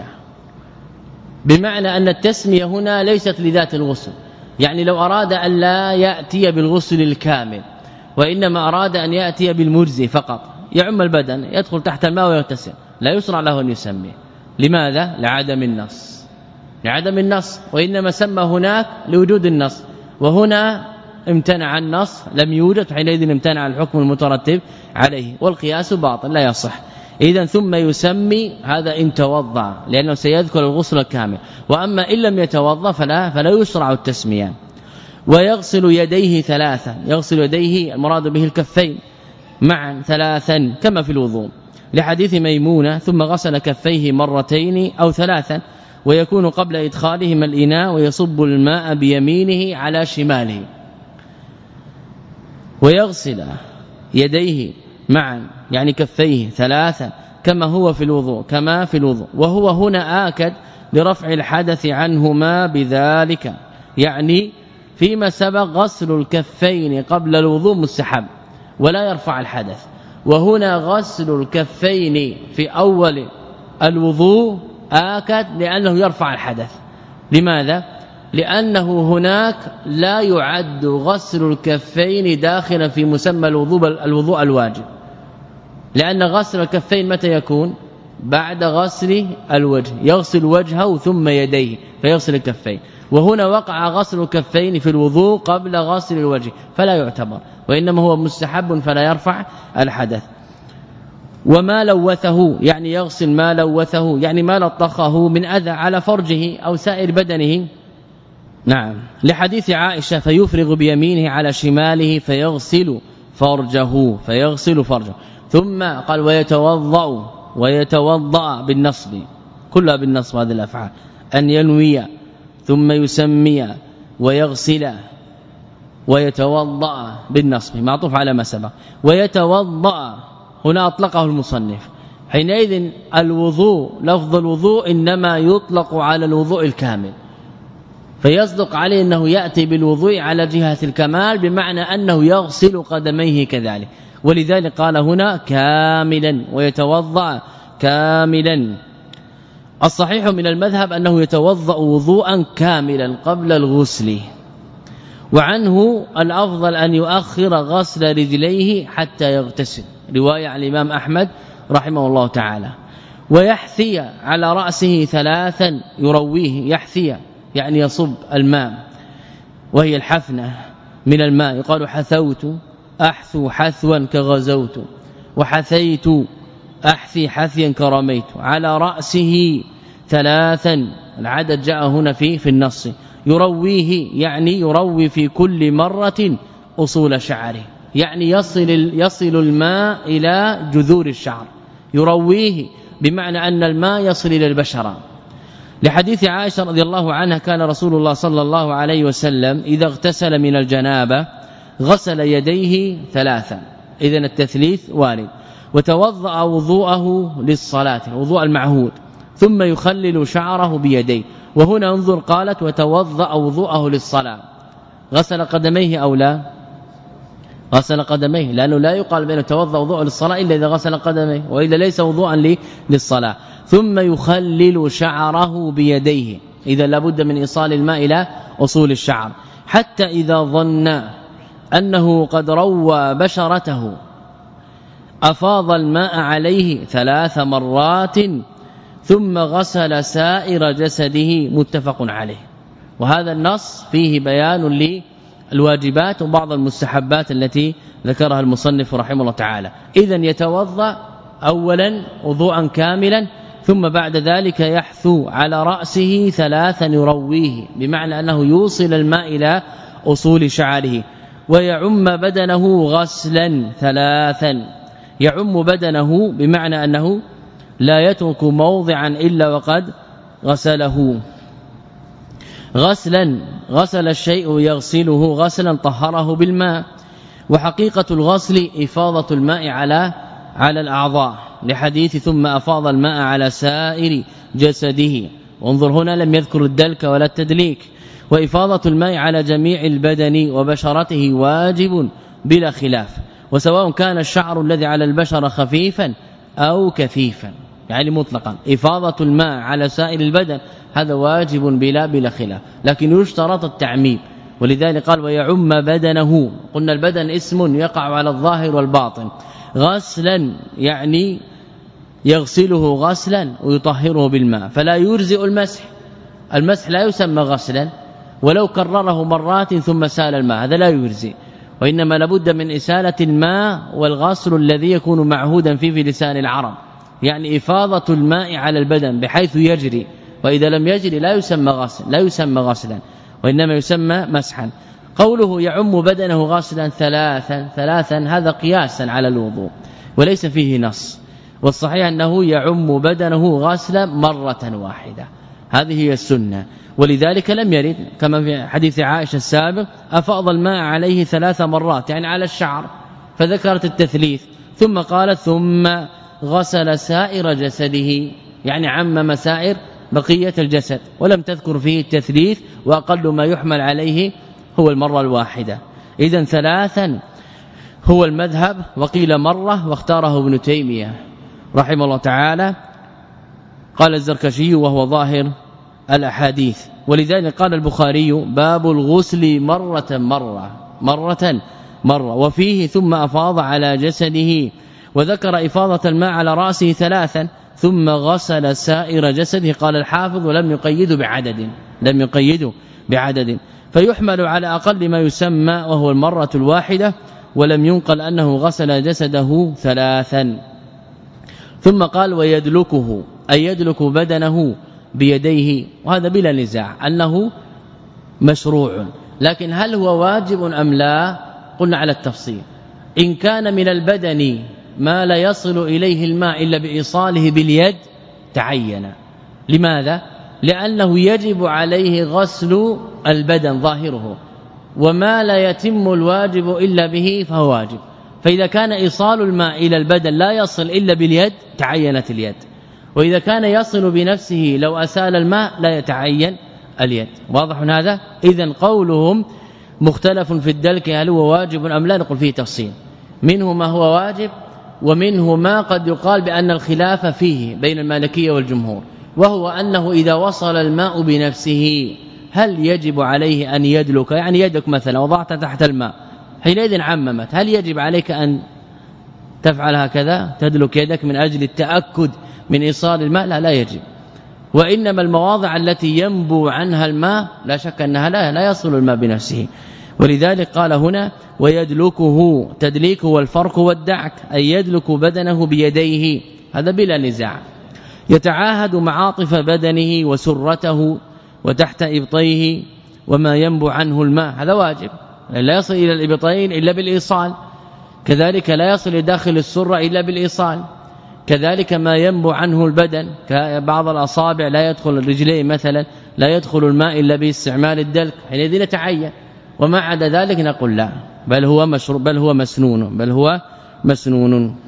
A: بمعنى أن التسمية هنا ليست لذات الغسل، يعني لو أراد أن لا يأتي بالغسل الكامل وإنما أراد أن يأتي بالمجزي فقط يعم البدن يدخل تحت الماء ويغتسل، لا يشرع له أن يسمي. لماذا؟ لعدم النص لعدم النص وإنما سمى هناك لوجود النص، وهنا امتنع النص لم يوجد، حينئذ امتنع الحكم المترتب عليه، والقياس باطل لا يصح. إذا ثم يسمي هذا إن توضأ، لأنه سيذكر الغسل الكامل. وأما إن لم يتوضأ فلا فلا يشرع التسمية. ويغسل يديه ثلاثا، يغسل يديه المراد به الكفين معا ثلاثا كما في الوضوء. لحديث ميمونة ثم غسل كفيه مرتين أو ثلاثا ويكون قبل إدخالهما الإناء ويصب الماء بيمينه على شماله ويغسل يديه معا يعني كفيه ثلاثا كما هو في الوضوء كما في الوضوء وهو هنا آكد لرفع الحدث عنهما بذلك يعني فيما سبق غسل الكفين قبل الوضوء مستحب ولا يرفع الحدث وهنا غسل الكفين في أول الوضوء آكد لأنه يرفع الحدث. لماذا؟ لأنه هناك لا يعد غسل الكفين داخلا في مسمى الوضوء الوضوء الواجب لأن غسل الكفين متى يكون؟ بعد غسل الوجه يغسل وجهه ثم يديه فيغسل الكفين وهنا وقع غسل الكفين في الوضوء قبل غسل الوجه فلا يعتبر وإنما هو مستحب فلا يرفع الحدث. وما لوثه يعني يغسل ما لوثه يعني ما لطخه من أذى على فرجه أو سائر بدنه. نعم لحديث عائشة فيفرغ بيمينه على شماله فيغسل فرجه فيغسل فرجه ثم قال ويتوضأ ويتوضأ بالنصب كلها بالنصب هذه الأفعال أن ينوي ثم يسمي ويغسل ويتوضأ بالنصب معطوف على ما سبق ويتوضأ هنا أطلقه المصنف حينئذ الوضوء لفظ الوضوء إنما يطلق على الوضوء الكامل فيصدق عليه أنه يأتي بالوضوء على جهة الكمال بمعنى أنه يغسل قدميه كذلك ولذلك قال هنا كاملا ويتوضأ كاملا. الصحيح من المذهب أنه يتوضأ وضوءا كاملا قبل الغسل وعنه الأفضل أن يؤخر غسل رجليه حتى يغتسل رواية عن الإمام أحمد رحمه الله تعالى ويحثي على رأسه ثلاثا يرويه يحثي يعني يصب الماء وهي الحفنة من الماء يقال حثوت أحثو حثوا كغزوت وحثيت أحثي حثيا كرميت على رأسه ثلاثا العدد جاء هنا في في النص يرويه يعني يروي في كل مرة أصول شعره يعني يصل يصل الماء إلى جذور الشعر يرويه بمعنى أن الماء يصل إلى البشرة. لحديث عائشة رضي الله عنها كان رسول الله صلى الله عليه وسلم إذا اغتسل من الجنابة غسل يديه ثلاثا إذن التثليث وارد وتوضأ وضوءه للصلاة الوضوء المعهود ثم يخلل شعره بيديه وهنا انظر قالت وتوضأ وضوءه للصلاة غسل قدميه أو لا غسل قدميه لأنه لا يقال بأنه توضأ وضوءه للصلاة إلا إذا غسل قدميه وإذا ليس وضوءا للصلاة ثم يخلل شعره بيديه إذا لابد من إيصال الماء إلى أصول الشعر حتى إذا ظن أنه قد روى بشرته أفاض الماء عليه ثلاث مرات ثم غسل سائر جسده متفق عليه. وهذا النص فيه بيان للواجبات وبعض المستحبات التي ذكرها المصنف رحمه الله تعالى. إذن يتوضأ أولا وضوءا كاملا ثم بعد ذلك يحثو على رأسه ثلاثا يرويه بمعنى أنه يوصل الماء إلى أصول شعره ويعم بدنه غسلا ثلاثا يعم بدنه بمعنى أنه لا يترك موضعا إلا وقد غسله غسلا غسل الشيء يغسله غسلا طهره بالماء وحقيقة الغسل إفاضة الماء على على الأعضاء لحديث ثم أفاض الماء على سائر جسده وانظر هنا لم يذكر الدلك ولا التدليك وإفاضة الماء على جميع البدن وبشرته واجب بلا خلاف وسواء كان الشعر الذي على البشرة خفيفا أو كثيفا يعني مطلقا إفاضة الماء على سائر البدن هذا واجب بلا بلا خلاف لكن يشترط التعميم ولذلك قال ويعم بدنه قلنا البدن اسم يقع على الظاهر والباطن غسلا يعني يغسله غسلا ويطهره بالماء فلا يرزئ المسح المسح لا يسمى غسلا ولو كرره مرات ثم سال الماء هذا لا يرزئ وإنما لابد من إسالة الماء والغسل الذي يكون معهودا فيه في لسان العرب يعني إفاضة الماء على البدن بحيث يجري وإذا لم يجري لا يسمى غسل لا يسمى غسلا وإنما يسمى مسحا. قوله يعم بدنه غسلا ثلاثا ثلاثا هذا قياسا على الوضوء وليس فيه نص والصحيح أنه يعم بدنه غسلا مرة واحدة. هذه هي السنة، ولذلك لم يرد كما في حديث عائشة السابق أفاض الماء عليه ثلاث مرات يعني على الشعر، فذكرت التثليث ثم قالت ثم غسل سائر جسده يعني عمم سائر بقية الجسد، ولم تذكر فيه التثليث، وأقل ما يحمل عليه هو المرة الواحدة. إذن ثلاثا هو المذهب، وقيل مرة واختاره ابن تيمية رحمه الله تعالى. قال الزركشي وهو ظاهر الأحاديث، ولذلك قال البخاري باب الغسل مرة مرة مرة مرة، وفيه ثم أفاض على جسده، وذكر إفاضة الماء على رأسه ثلاثا ثم غسل سائر جسده. قال الحافظ ولم يقيده بعدد لم يقيده بعدد فيحمل على أقل ما يسمى وهو المرة الواحدة، ولم ينقل أنه غسل جسده ثلاثا. ثم قال ويدلكه أي يدلك بدنه بيديه، وهذا بلا نزاع أنه مشروع، لكن هل هو واجب أم لا؟ قلنا على التفصيل. إن كان من البدن ما لا يصل إليه الماء إلا بإيصاله باليد تعين. لماذا؟ لأنه يجب عليه غسل البدن ظاهره، وما لا يتم الواجب إلا به فهو واجب. فإذا كان إيصال الماء إلى البدن لا يصل إلا باليد تعينت اليد، وإذا كان يصل بنفسه لو أسال الماء لا يتعين اليد. واضح هذا؟ إذن قولهم مختلف في الدلك هل هو واجب أم لا، نقول فيه تفصيل، منه ما هو واجب ومنه ما قد يقال بأن الخلاف فيه بين المالكية والجمهور، وهو أنه إذا وصل الماء بنفسه هل يجب عليه أن يدلك، يعني يدك مثلا وضعت تحت الماء حينئذ عممت، هل يجب عليك أن تفعل هكذا تدلك يدك من أجل التأكد من إيصال الماء؟ لا لا يجب. وإنما المواضع التي ينبو عنها الماء لا شك أنها لا, لا يصل الماء بنفسه. ولذلك قال هنا ويدلكه، تدليكه والفرق والدعك أي يدلك بدنه بيديه، هذا بلا نزاع. يتعاهد معاطف بدنه وسرته وتحت إبطيه وما ينبو عنه الماء، هذا واجب، لا يصل إلى الإبطين إلا بالإيصال، كذلك لا يصل إلى داخل السرة إلا بالإيصال، كذلك ما ينبو عنه البدن كبعض الأصابع لا يدخل الرجلين مثلا لا يدخل الماء إلا باستعمال الدلك، حينئذ نتعين. وما عدا ذلك نقول لا، بل هو مشروع بل هو مسنون بل هو مسنون.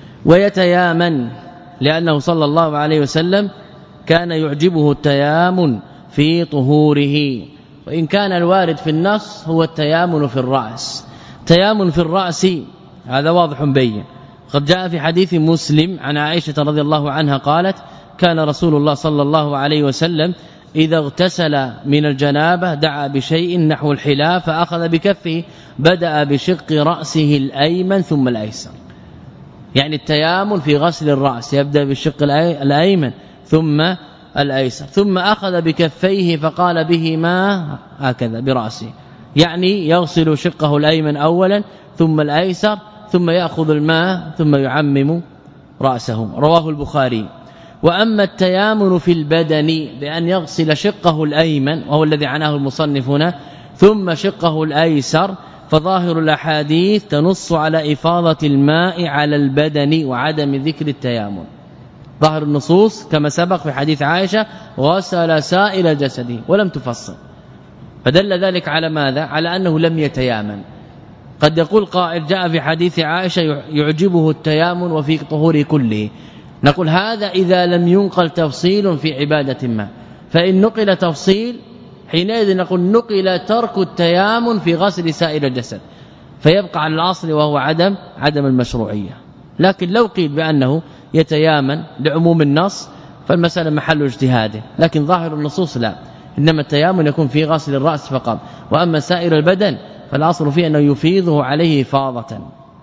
A: ويتيامن لأنه صلى الله عليه وسلم كان يعجبه التيامن في طهوره، وإن كان الوارد في النص هو التيامن في الرأس. تيامن في الرأس هذا واضح بين، قد جاء في حديث مسلم عن عائشة رضي الله عنها قالت كان رسول الله صلى الله عليه وسلم إذا اغتسل من الجنابة دعا بشيء نحو الحلاء فأخذ بكفه، بدأ بشق رأسه الأيمن ثم الأيسر، يعني التيامن في غسل الرأس يبدأ بالشق الأيمن ثم الأيسر، ثم أخذ بكفيه فقال بهما هكذا برأسه، يعني يغسل شقه الأيمن أولا ثم الأيسر ثم يأخذ الماء ثم يعمم رأسه. رواه البخاري. وأما التيامن في البدن بأن يغسل شقه الأيمن وهو الذي عناه المصنف هنا ثم شقه الأيسر، فظاهر الأحاديث تنص على إفاضة الماء على البدن وعدم ذكر التيامن. ظاهر النصوص كما سبق في حديث عائشة غسل سائر جسده ولم تفصل، فدل ذلك على ماذا؟ على أنه لم يتيامن. قد يقول قائل جاء في حديث عائشة يعجبه التيامن وفي طهوره كله، نقول هذا إذا لم ينقل تفصيل في عبادة ما، فإن نقل تفصيل حينئذ نقول نقل ترك التيامن في غسل سائر الجسد، فيبقى على الأصل وهو عدم عدم المشروعية. لكن لو قيل بأنه يتيامن لعموم النص فالمسألة محل اجتهاده، لكن ظاهر النصوص لا، إنما التيامن يكون في غسل الرأس فقط، وأما سائر البدن فالأصل فيه أنه يفيضه عليه فاضة.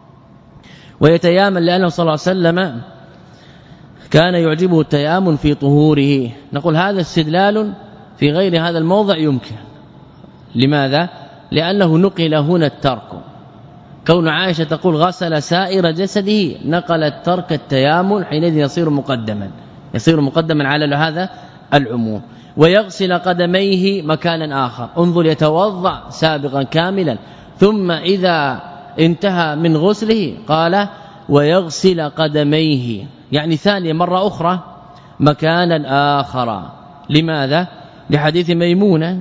A: ويتيامن لأنه صلى الله عليه وسلم كان يعجبه التيامن في طهوره، نقول هذا استدلال في غير هذا الموضع يمكن. لماذا؟ لأنه نقل هنا الترك، كون عائشة تقول غسل سائر جسده نقلت ترك التيامن، حينئذ يصير مقدما يصير مقدما على هذا العموم. ويغسل قدميه مكانا آخر، انظر يتوضأ سابقا كاملا ثم إذا انتهى من غسله قال ويغسل قدميه، يعني ثانية مرة أخرى مكانا آخر. لماذا؟ لحديث ميمونة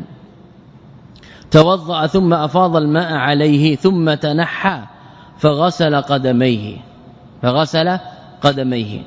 A: توضأ ثم أفاض الماء عليه ثم تنحى فغسل قدميه فغسل قدميه.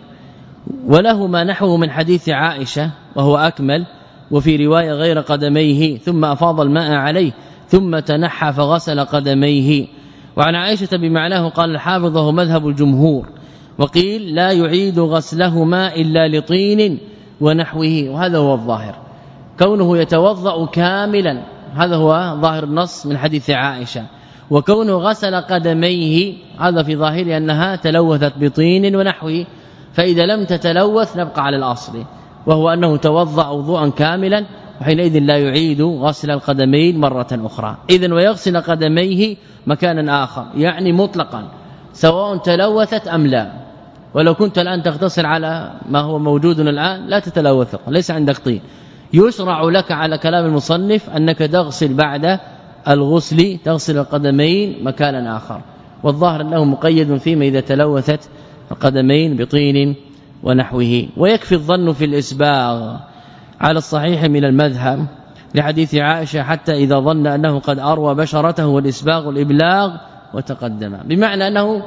A: ولهما نحوه من حديث عائشة وهو أكمل، وفي رواية غير قدميه ثم أفاض الماء عليه ثم تنحى فغسل قدميه. وعن عائشة بمعناه قال الحافظ وهو مذهب الجمهور، وقيل لا يعيد غسلهما إلا لطين ونحوه، وهذا هو الظاهر، كونه يتوضأ كاملا هذا هو ظاهر النص من حديث عائشة، وكونه غسل قدميه هذا في ظاهره أنها تلوثت بطين ونحوه، فإذا لم تتلوث نبقى على الأصل وهو أنه توضأ وضوءا كاملا، وحينئذ لا يعيد غسل القدمين مرة أخرى. إذن ويغسل قدميه مكانا آخر، يعني مطلقا سواء تلوثت أم لا. ولو كنت الآن تغتسل على ما هو موجود الآن لا تتلوث، ليس عندك طين، يشرع لك على كلام المصنف أنك تغسل بعد الغسل تغسل القدمين مكانا آخر، والظاهر أنه مقيد فيما إذا تلوثت القدمين بطين ونحوه. ويكفي الظن في الإسباغ على الصحيح من المذهب لحديث عائشة حتى إذا ظن أنه قد أروى بشرته والإسباغ الإبلاغ وتقدم، بمعنى أنه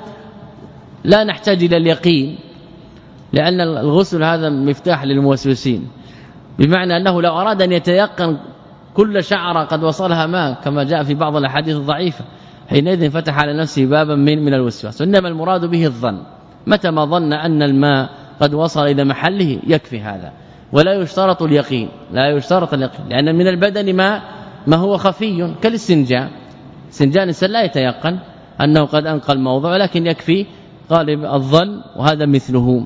A: لا نحتاج إلى اليقين، لأن الغسل هذا مفتاح للموسوسين، بمعنى أنه لو أراد أن يتيقن كل شعرة قد وصلها ماء كما جاء في بعض الأحاديث الضعيفة حينئذ فتح على نفسه بابا من من الوسواس. إنما المراد به الظن، متى ما ظن أن الماء قد وصل إلى محله يكفي هذا، ولا يشترط اليقين، لا يشترط اليقين، لأن من البدن ما ما هو خفي كالاستنجاء، استنجاء الإنسان لا يتيقن أنه قد أنقى الموضع، ولكن يكفي غالب الظن، وهذا مثله.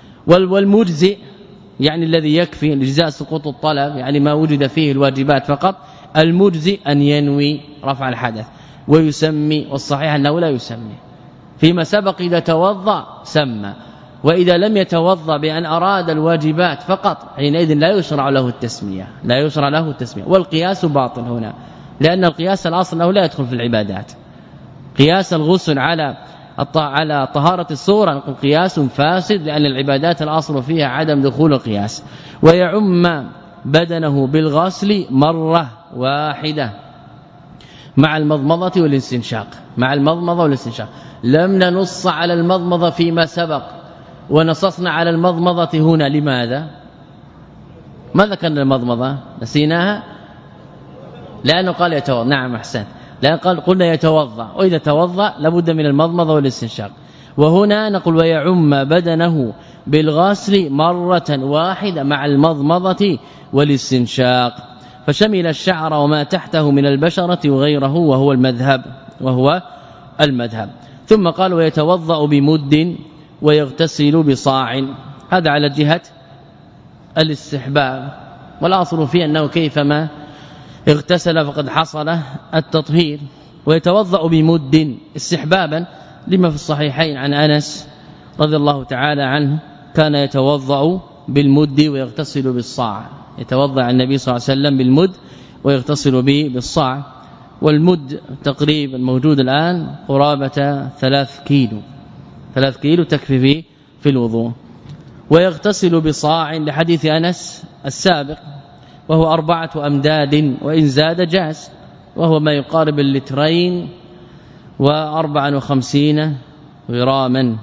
A: والمجزئ يعني الذي يكفي لجزاء سقوط الطلب، يعني ما وجد فيه الواجبات فقط، المجزئ أن ينوي رفع الحدث ويسمي، والصحيح أنه لا يسمي. فيما سبق إذا توضأ سمى، وإذا لم يتوضأ بأن أراد الواجبات فقط حينئذ لا يشرع له التسمية لا يشرع له التسمية. والقياس باطل هنا، لأن القياس الأصل أنه لا يدخل في العبادات. قياس الغسل على على طهارة الصورة نقول قياس فاسد، لأن العبادات الأصل فيها عدم دخول القياس. ويعم بدنه بالغسل مرة واحدة مع المضمضة والاستنشاق مع المضمضة والاستنشاق. لم ننص على المضمضة فيما سبق، ونصصنا على المضمضة هنا. لماذا؟ ما ذكرنا المضمضة؟ نسيناها؟ لأنه قال يتوضأ. نعم أحسنت، لأن قال قلنا يتوضأ، وإذا توضأ لابد من المضمضة والاستنشاق. وهنا نقول ويعم بدنه بالغسل مرة واحدة مع المضمضة والاستنشاق، فشمل الشعر وما تحته من البشرة وغيره، وهو المذهب وهو المذهب. ثم قال ويتوضأ بمد ويغتسل بصاع، هذا على جهة الاستحباب، والأصل فيه أنه كيفما اغتسل فقد حصل التطهير. ويتوضأ بمد استحبابا لما في الصحيحين عن أنس رضي الله تعالى عنه كان يتوضأ بالمد ويغتسل بالصاع، يتوضأ النبي صلى الله عليه وسلم بالمد ويغتسل به بالصاع. والمد تقريبا موجود الآن قرابة ثلاث كيلو ثلاث كيلو تكفي فيه في الوضوء. ويغتسل بصاع لحديث أنس السابق، وهو أربعة أمداد وإن زاد جاز، وهو ما يقارب اللترين وأربعة وخمسين غراما.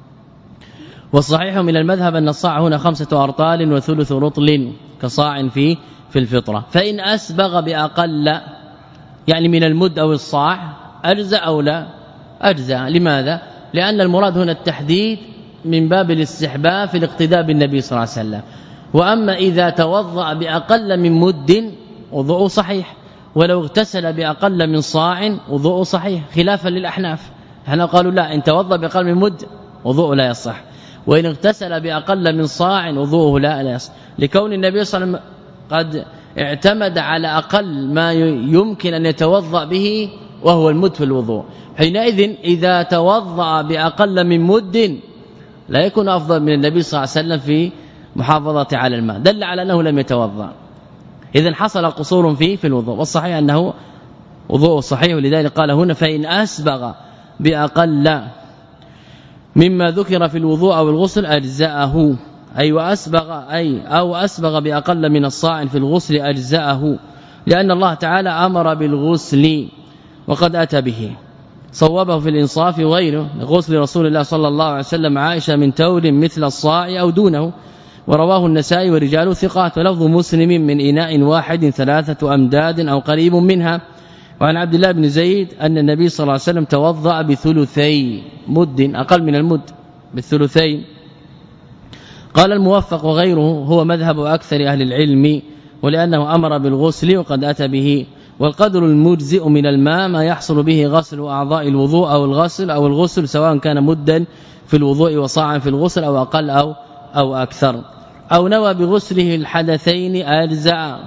A: والصحيح من المذهب أن الصاع هنا خمسة أرطال وثلث رطل كصاع في في الفطرة. فإن أسبغ بأقل يعني من المد أو الصاع أجزأ أو لا أجزأ. لماذا؟ لأن المراد هنا التحديد من باب الاستحباب في الاقتداء بالنبي صلى الله عليه وسلم. وأما إذا توضأ بأقل من مد وضوء صحيح، ولو اغتسل بأقل من صاع وضوء صحيح، خلافا للأحناف. هنا قالوا لا، إن توضأ بأقل من مد وضوء لا يصح، وإن اغتسل بأقل من صاع وضوءه لا لا يصح، لكون النبي صلى الله عليه وسلم قد اعتمد على أقل ما يمكن أن يتوضأ به وهو المد في الوضوء. حينئذ إذا توضأ بأقل من مد لا يكون أفضل من النبي صلى الله عليه وسلم في محافظة على الماء، دل على أنه لم يتوضأ. إذن حصل قصور فيه في الوضوء، والصحيح أنه وضوء صحيح. ولذلك قال هنا فإن أسبغ بأقل مما ذكر في الوضوء أو الغسل أجزأه أي وأسبغ أي أو أسبغ بأقل من الصاع في الغسل أجزأه لأن الله تعالى أمر بالغسل وقد أتى به صوبه في الإنصاف وغيره غسل رسول الله صلى الله عليه وسلم عائشة من تور مثل الصاع أو دونه ورواه النسائي ورجاله ثقات ولفظ مسلم من إناء واحد ثلاثة أمداد أو قريب منها. وعن عبد الله بن زيد أن النبي صلى الله عليه وسلم توضأ بثلثي مد أقل من المد بالثلثين. قال الموفق وغيره هو مذهب أكثر أهل العلم ولأنه أمر بالغسل وقد أتى به والقدر المجزئ من الماء ما يحصل به غسل أعضاء الوضوء أو الغسل أو الغسل سواء كان مدا في الوضوء وصاعا في الغسل أو أقل أو أو أكثر أو نوى بغسله الحدثين أجزاء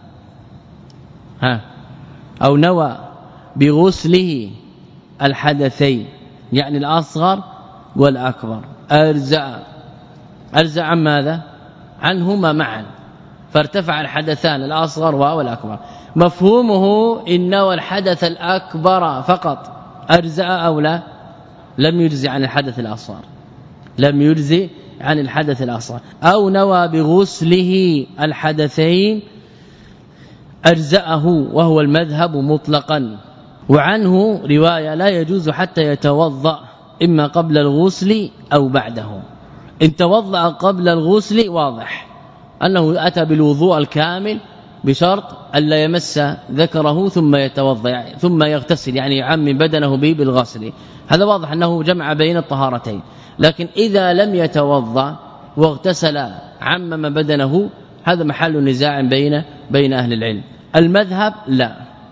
A: ها أو نوى بغسله الحدثين يعني الأصغر والأكبر أجزاء أجزاء عن ماذا عنهما معا فارتفع الحدثان الأصغر والأكبر مفهومه إن نوى الحدث الأكبر فقط أجزاء أو لا لم يجزي عن الحدث الأصغر لم يجزي عن الحدث الأصغر أو نوى بغسله الحدثين أجزأه وهو المذهب مطلقا. وعنه رواية لا يجوز حتى يتوضأ إما قبل الغسل أو بعده. إن توضأ قبل الغسل واضح أنه أتى بالوضوء الكامل بشرط ألا يمس ذكره ثم يتوضأ ثم يغتسل يعني يعمم بدنه به بالغسل هذا واضح أنه جمع بين الطهارتين. لكن إذا لم يتوضأ واغتسل عمم بدنه هذا محل نزاع بين بين أهل العلم. المذهب لا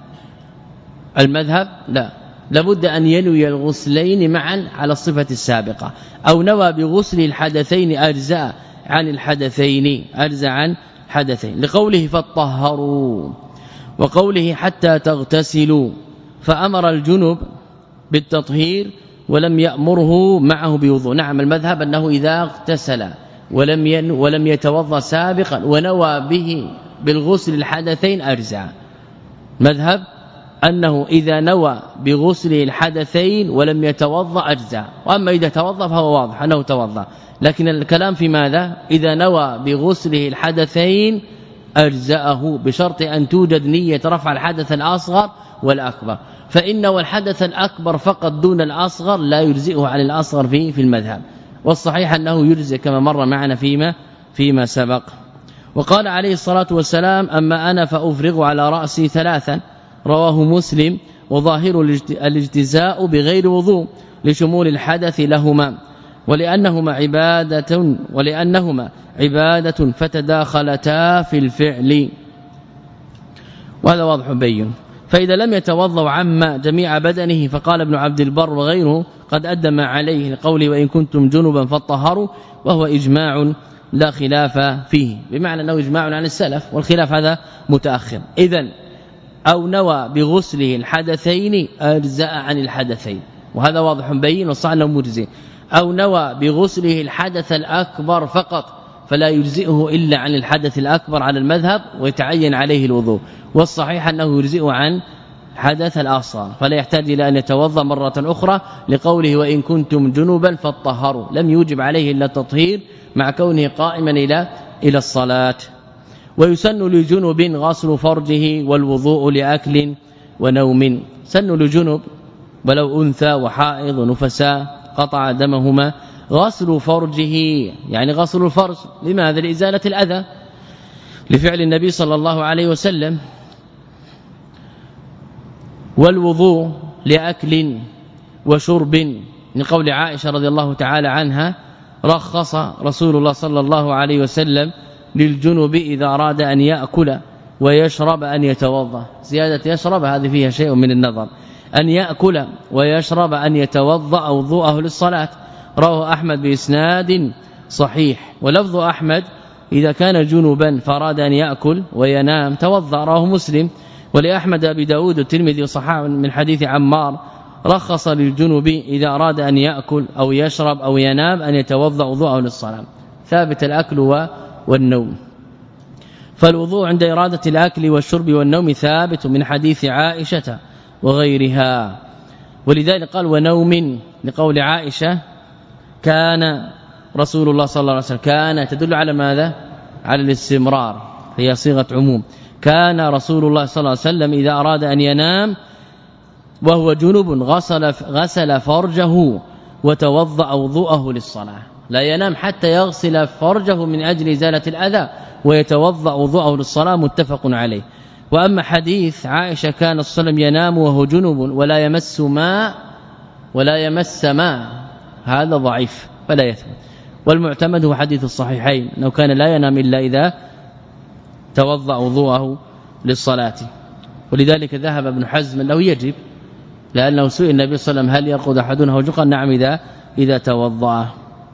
A: المذهب لا لابد أن ينوي الغسلين معا على الصفة السابقة أو نوى بغسل الحدثين أجزاء عن الحدثين أجزاء عن حدثين لقوله فطهروا وقوله حتى تغتسلوا فأمر الجنب بالتطهير ولم يأمره معه بوضوء. نعم المذهب أنه إذا اغتسل ولم ين ولم يتوضا سابقا ونوى به بالغسل الحدثين أجزاء. مذهب أنه إذا نوى بغسل الحدثين ولم يتوضا أجزاء وأما إذا توضا فهو واضح أنه توضا لكن الكلام في ماذا إذا نوى بغسله الحدثين أجزأه بشرط أن توجد نية رفع الحدث الأصغر والأكبر فإنه الحدث الأكبر فقط دون الأصغر لا يجزئه عن الأصغر في في المذهب والصحيح أنه يجزئ كما مر معنا فيما فيما سبق. وقال عليه الصلاة والسلام أما أنا فأفرغ على رأسي ثلاثا رواه مسلم وظاهر الاجتزاء بغير وضوء لشمول الحدث لهما ولأنهما عبادة ولأنهما عبادة فتداخلتا في الفعل وهذا واضح بين. فإذا لم يتوضأ عما جميع بدنه فقال ابن عبد البر وغيره قد أدى ما عليه لقوله وإن كنتم جنبا فطهروا وهو إجماع لا خلاف فيه بمعنى أنه إجماع عن السلف والخلاف هذا متأخر. إذن أو نوى بغسله الحدثين أجزاء عن الحدثين وهذا واضح بين وصح أنه مجزئ أو نوى بغسله الحدث الأكبر فقط فلا يجزئه إلا عن الحدث الأكبر على المذهب ويتعين عليه الوضوء والصحيح أنه يجزئه عن حدث الأصغر فلا يحتاج إلى أن يتوضأ مرة أخرى لقوله وإن كنتم جنبا فطهروا لم يوجب عليه إلا التطهير مع كونه قائما إلى إلى الصلاة. ويسن لجنب غسل فرجه والوضوء لأكل ونوم. سن لجنب ولو أنثى وحائض ونفساء قطع دمهما غسل فرجه يعني غسل الفرج لماذا لإزالة الأذى لفعل النبي صلى الله عليه وسلم والوضوء لأكل وشرب من قول عائشة رضي الله تعالى عنها رخص رسول الله صلى الله عليه وسلم للجنب إذا أراد أن يأكل ويشرب أن يتوضأ زيادة يشرب هذه فيها شيء من النظر أن يأكل ويشرب أن يتوضأ وضوءه للصلاة رواه أحمد بإسناد صحيح ولفظ أحمد إذا كان جنبا فأراد أن يأكل وينام توضأ رواه مسلم ولأحمد أبي داود الترمذي وصححه من حديث عمار رخص للجنب إذا أراد أن يأكل أو يشرب أو ينام أن يتوضأ وضوءه للصلاة ثابت الأكل والنوم. فالوضوء عند إرادة الأكل والشرب والنوم ثابت من حديث عائشة وغيرها ولذلك قال ونوم لقول عائشة كان رسول الله صلى الله عليه وسلم كان تدل على ماذا؟ على الاستمرار، هي صيغه عموم. كان رسول الله صلى الله عليه وسلم إذا أراد أن ينام وهو جنب غسل غسل فرجه وتوضأ وضوءه للصلاة، لا ينام حتى يغسل فرجه من أجل إزالة الأذى ويتوضأ وضوءه للصلاة، متفق عليه. وأما حديث عائشة كان صلى الله عليه وسلم ينام وهو جنب ولا يمس ماء ولا يمس ماء هذا ضعيف فلا يثبت، والمعتمد هو حديث الصحيحين انه كان لا ينام الا اذا توضأ وضوءه للصلاة. ولذلك ذهب ابن حزم انه يجب، لانه سئل النبي صلى الله عليه وسلم هل يرقد احدنا وجقا؟ نعم اذا اذا توضأ.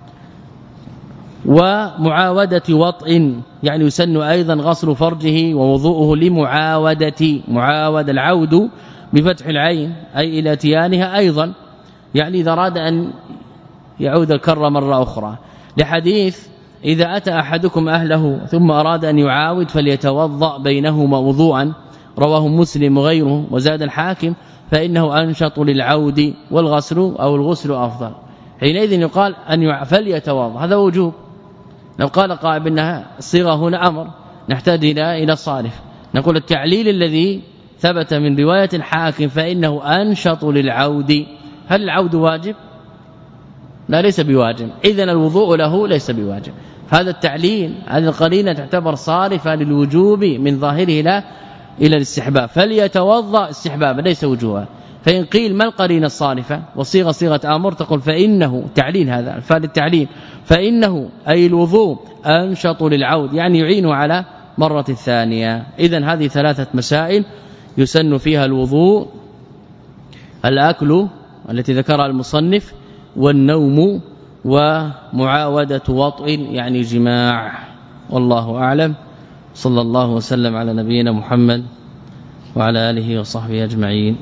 A: ومعاودة وطء يعني يسن أيضا غسل فرجه ووضوءه لمعاودة، معاود العود بفتح العين أي إلى اتيانها أيضا، يعني إذا أراد أن يعود الكرة مرة أخرى، لحديث إذا أتى أحدكم أهله ثم أراد أن يعاود فليتوضأ بينهما وضوءا، رواه مسلم وغيره. وزاد الحاكم فإنه أنشط للعود والغسل أو الغسل أفضل. حينئذ يقال أن فليتوضأ، هذا وجوب. لو قال قائل انها الصيغه هنا امر نحتاج الى الى الصارف، نقول التعليل الذي ثبت من روايه الحاكم فانه انشط للعود، هل العود واجب؟ لا ليس بواجب، اذن الوضوء له ليس بواجب. هذا التعليل هذه القرينه تعتبر صارفه للوجوب من ظاهره الى الى الاستحباب، فليتوضا استحبابا ليس وجوبا. فإن قيل ما القرينه الصارفه وصيغه صيغه امر، تقول فانه تعليل، هذا الفعل التعليل، فانه أي الوضوء انشط للعود يعني يعين على مرة الثانية. اذا هذه ثلاثه مسائل يسن فيها الوضوء: الاكل التي ذكرها المصنف، والنوم، ومعاودة وطء يعني جماع. والله اعلم. صلى الله وسلم على نبينا محمد وعلى آله وصحبه أجمعين.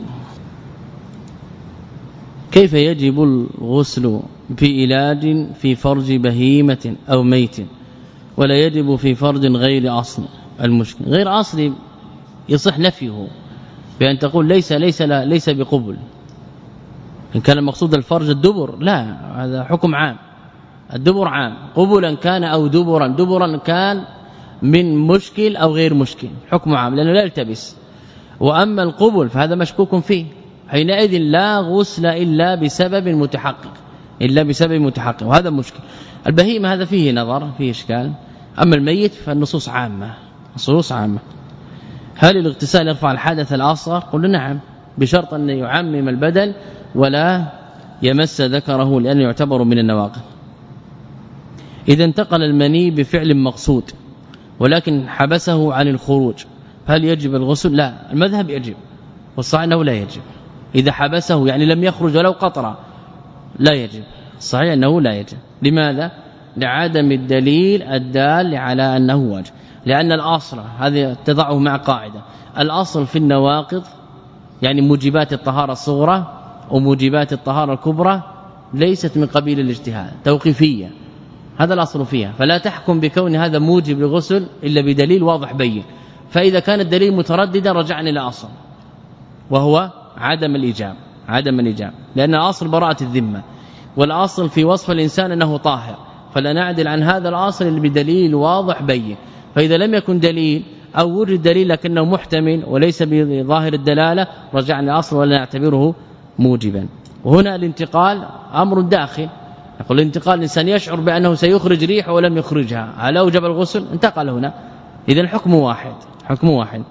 A: كيف يجب الغسل في علاج في فرج بهيمة أو ميت ولا يجب في فرج غير أصل؟ المشكل غير أصل يصح نفيه بأن تقول ليس ليس لا ليس بقبل، إن كان المقصود الفرج الدبر لا، هذا حكم عام، الدبر عام، قبلا كان أو دبرا، دبرا كان من مشكل أو غير مشكل، حكم عام لأنه لا يلتبس. وأما القبل فهذا مشكوك فيه، حينئذ لا غسل إلا بسبب متحقق، إلا بسبب متحقق، وهذا مشكل. البهيمة هذا فيه نظر، فيه إشكال. أما الميت فالنصوص عامة، نصوص عامة. هل الاغتسال يرفع الحدث الأصغر؟ قلنا نعم، بشرط أن يعمم البدن ولا يمس ذكره لأنه يعتبر من النواقض. إذا انتقل المني بفعل مقصود ولكن حبسه عن الخروج، هل يجب الغسل؟ لا، المذهب يجب، والصحيح انه لا يجب. إذا حبسه يعني لم يخرج ولو قطرة لا يجب، صحيح انه لا يجب. لماذا؟ لعدم الدليل الدال على انه واجب. لأن الاصل هذه تضعه مع قاعده، الاصل في النواقض يعني موجبات الطهارة الصغرى وموجبات الطهارة الكبرى ليست من قبيل الاجتهاد، توقيفيه، هذا الاصل فيها. فلا تحكم بكون هذا موجب للغسل الا بدليل واضح بين. فإذا كان الدليل مترددا رجعنا الى اصل وهو عدم الايجاب، عدم الايجاب، لأن اصل براءة الذمة، والاصل في وصف الإنسان انه طاهر، فلا نعدل عن هذا الاصل اللي بدليل واضح بين. فإذا لم يكن دليل أو وجد دليل لكنه محتمل وليس بظاهر الدلالة رجعنا الاصل ولا نعتبره موجبا. وهنا الانتقال أمر داخل، يقول الانتقال الإنسان يشعر بأنه سيخرج ريح ولم يخرجها، هل أوجب الغسل؟ انتقل هنا. إذن الحكم واحد، حكم واحد.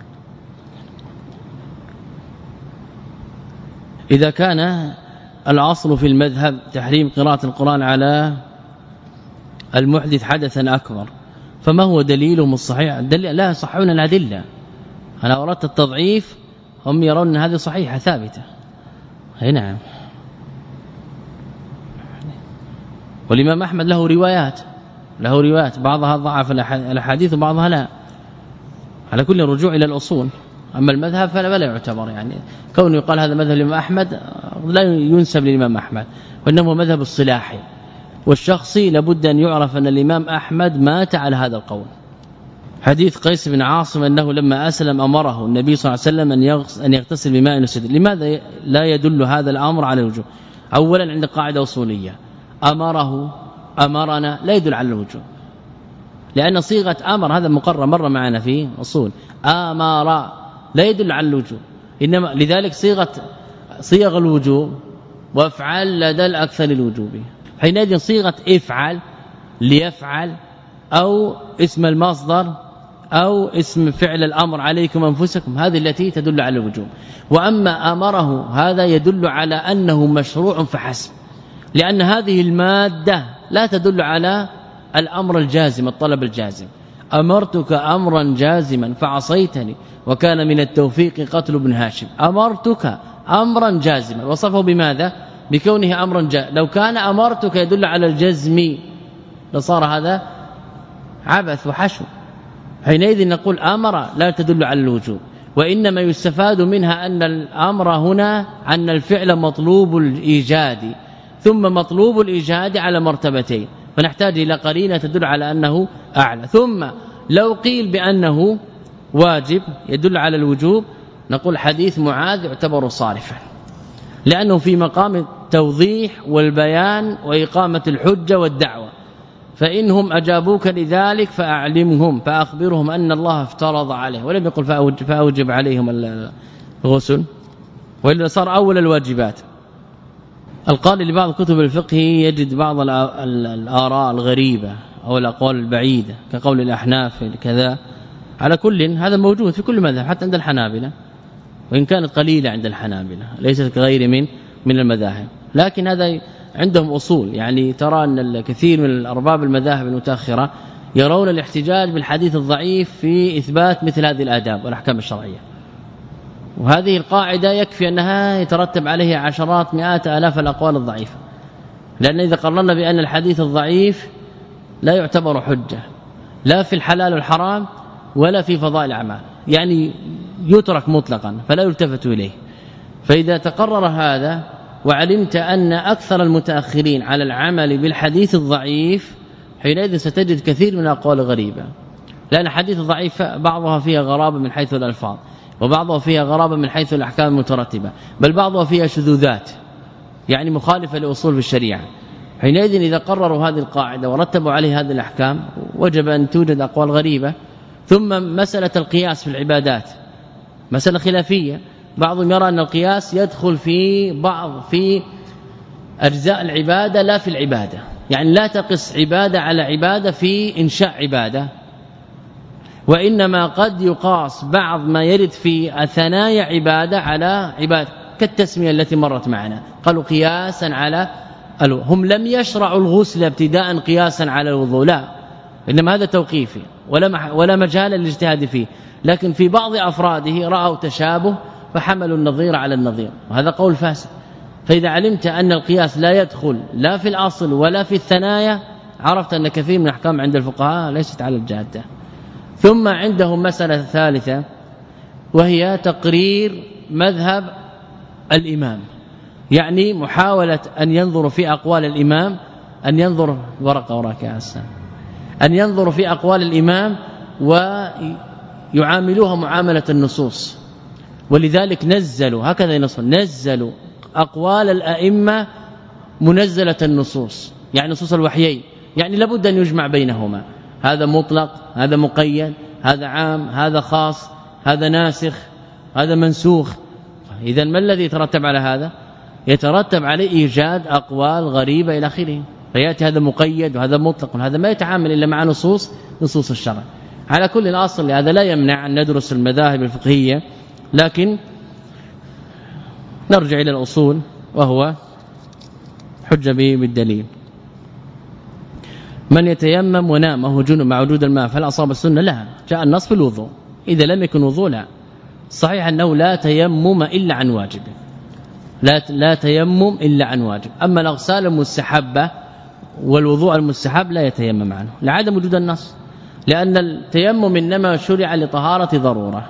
A: إذا كان الأصل في المذهب تحريم قراءة القرآن على المحدث حدثا أكبر، فما هو دليلهم الصحيح؟ الدليل لا يصحون الأدلة. أنا أردت التضعيف، هم يرون أن هذه صحيحة ثابتة. أي نعم. والإمام أحمد له روايات، له روايات بعضها ضعف الأحاديث وبعضها لا، على كل رجوع إلى الأصول. أما المذهب فلا ولا يعتبر، يعني كونه يقال هذا مذهب الإمام أحمد لا ينسب للإمام أحمد، وإنما مذهب الصلاحي والشخصي. لابد أن يعرف أن الإمام أحمد مات على هذا القول. حديث قيس بن عاصم أنه لما أسلم أمره النبي صلى الله عليه وسلم أن يغتسل بماء وسدر. لماذا لا يدل هذا الأمر على الوجوب؟ أولا عند قاعدة أصولية، أمره أمرنا لا يدل على الوجوب، لأن صيغة أمر هذا مقرر مرة معنا في أصول أمر لا يدل على الوجوب، إنما لذلك صيغة صيغ الوجوب وافعل لدى الأكثر الوجوب. حينئذ صيغة افعل ليفعل أو اسم المصدر أو اسم فعل الأمر عليكم أنفسكم هذه التي تدل على الوجوب. وأما أمره هذا يدل على أنه مشروع فحسب، لأن هذه المادة لا تدل على الأمر الجازم الطلب الجازم. أمرتك أمرا جازما فعصيتني وكان من التوفيق قتل ابن هاشم. أمرتك أمرا جازما وصفه بماذا؟ بكونه أمرا جازما. لو كان أمرتك يدل على الجزم لصار هذا عبث وحشو. حينئذ نقول أمر لا تدل على الوجوب، وإنما يستفاد منها أن الأمر هنا أن الفعل مطلوب الإيجاد، ثم مطلوب الإيجاد على مرتبتين، فنحتاج إلى قرينة تدل على أنه أعلى. ثم لو قيل بأنه واجب يدل على الوجوب نقول حديث معاذ يعتبر صارفا، لأنه في مقام التوضيح والبيان وإقامة الحجة والدعوة. فإنهم أجابوك لذلك فأعلمهم فأخبرهم أن الله افترض عليه، ولم يقل فأوجب, فأوجب عليهم الغسل، وإلا صار أول الواجبات. القائل لبعض كتب الفقه يجد بعض الآراء الغريبة أو الأقوال البعيدة كقول الأحناف كذا. على كل هذا موجود في كل مذهب حتى عند الحنابلة، وإن كانت قليلة عند الحنابلة ليست كغير من من المذاهب، لكن هذا عندهم أصول. يعني ترى أن الكثير من الأرباب المذاهب المتأخرة يرون الاحتجاج بالحديث الضعيف في إثبات مثل هذه الآداب والأحكام الشرعية، وهذه القاعدة يكفي أنها يترتب عليها عشرات مئات آلاف الأقوال الضعيفة، لأن إذا قررنا بأن الحديث الضعيف لا يعتبر حجة لا في الحلال والحرام ولا في فضائل الأعمال، يعني يترك مطلقا فلا يلتفت إليه. فإذا تقرر هذا وعلمت أن أكثر المتأخرين على العمل بالحديث الضعيف، حينئذ ستجد كثير من الأقوال غريبة، لأن الحديث الضعيف بعضها فيها غرابة من حيث الألفاظ، وبعضها فيها غرابة من حيث الأحكام المترتبة، بل بعضها فيها شذوذات يعني مخالفة لأصول في الشريعة. حينئذ إذا قرروا هذه القاعدة ورتبوا عليه هذه الأحكام وجب أن توجد أقوال غريبة. ثم مسألة القياس في العبادات مسألة خلافية، بعضهم يرى أن القياس يدخل في بعض في أجزاء العبادة لا في العبادة، يعني لا تقص عبادة على عبادة في إنشاء عبادة، وإنما قد يقاس بعض ما يرد في ثنايا عبادة على عبادة، كالتسمية التي مرت معنا قالوا قياسا على الوضوء. هم لم يشرعوا الغسل ابتداء قياسا على الوضوء، لا، إنما هذا توقيفي ولا ولا مجال للاجتهاد فيه، لكن في بعض أفراده رأوا تشابه فحملوا النظير على النظير، وهذا قول فاسد. فإذا علمت أن القياس لا يدخل لا في الأصل ولا في الثنايا عرفت أن كثير من الأحكام عند الفقهاء ليست على الجادة. ثم عندهم مسألة ثالثة وهي تقرير مذهب الإمام، يعني محاولة أن ينظر في أقوال الإمام، أن ينظر ورقة وراك يا حسن أن ينظر في أقوال الإمام ويعاملوها معاملة النصوص. ولذلك نزلوا هكذا ينصر نزلوا أقوال الأئمة منزلة النصوص، يعني نصوص الوحيين، يعني لابد أن يجمع بينهما، هذا مطلق هذا مقيد، هذا عام هذا خاص، هذا ناسخ هذا منسوخ. إذا ما الذي يترتب على هذا؟ يترتب عليه إيجاد أقوال غريبة إلى آخره، فيأتي هذا مقيد وهذا مطلق، وهذا ما يتعامل إلا مع نصوص نصوص الشرع. على كل الأصل هذا لا يمنع أن ندرس المذاهب الفقهية، لكن نرجع إلى الأصول وهو حجة به بالدليل. من يتيمم ونام وهو جنب مع وجود الماء فهل أصاب السنة؟ لا، جاء النص في الوضوء، إذا لم يكن وضوء لا. صحيح أنه لا تيمم إلا عن واجب، لا لا تيمم إلا عن واجب، أما الأغسال المستحبة والوضوء المستحب لا يتيمم عنه لعدم وجود النص، لأن التيمم إنما شرع لطهارة ضرورة.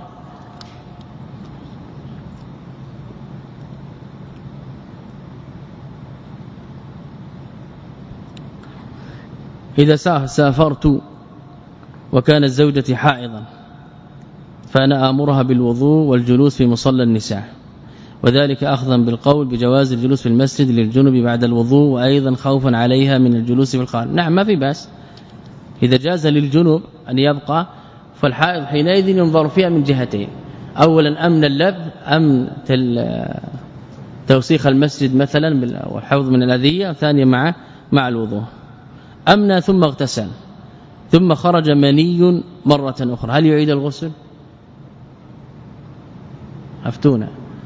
A: إذا سافرت وكانت زوجتي حائضا فأنا آمرها بالوضوء والجلوس في مصلى النساء، وذلك أخذا بالقول بجواز الجلوس في المسجد للجنب بعد الوضوء وأيضا خوفا عليها من الجلوس في الخارج. نعم ما في بأس إذا جاز للجنب أن يبقى، فالحائض حينئذ ينظر فيها من جهتين: اولا امن اللبث، امن توسيخ المسجد مثلا والحفظ من الاذيه، ثانيا مع مع الوضوء. امن ثم اغتسل ثم خرج مني مرة أخرى، هل يعيد الغسل؟ افتونا.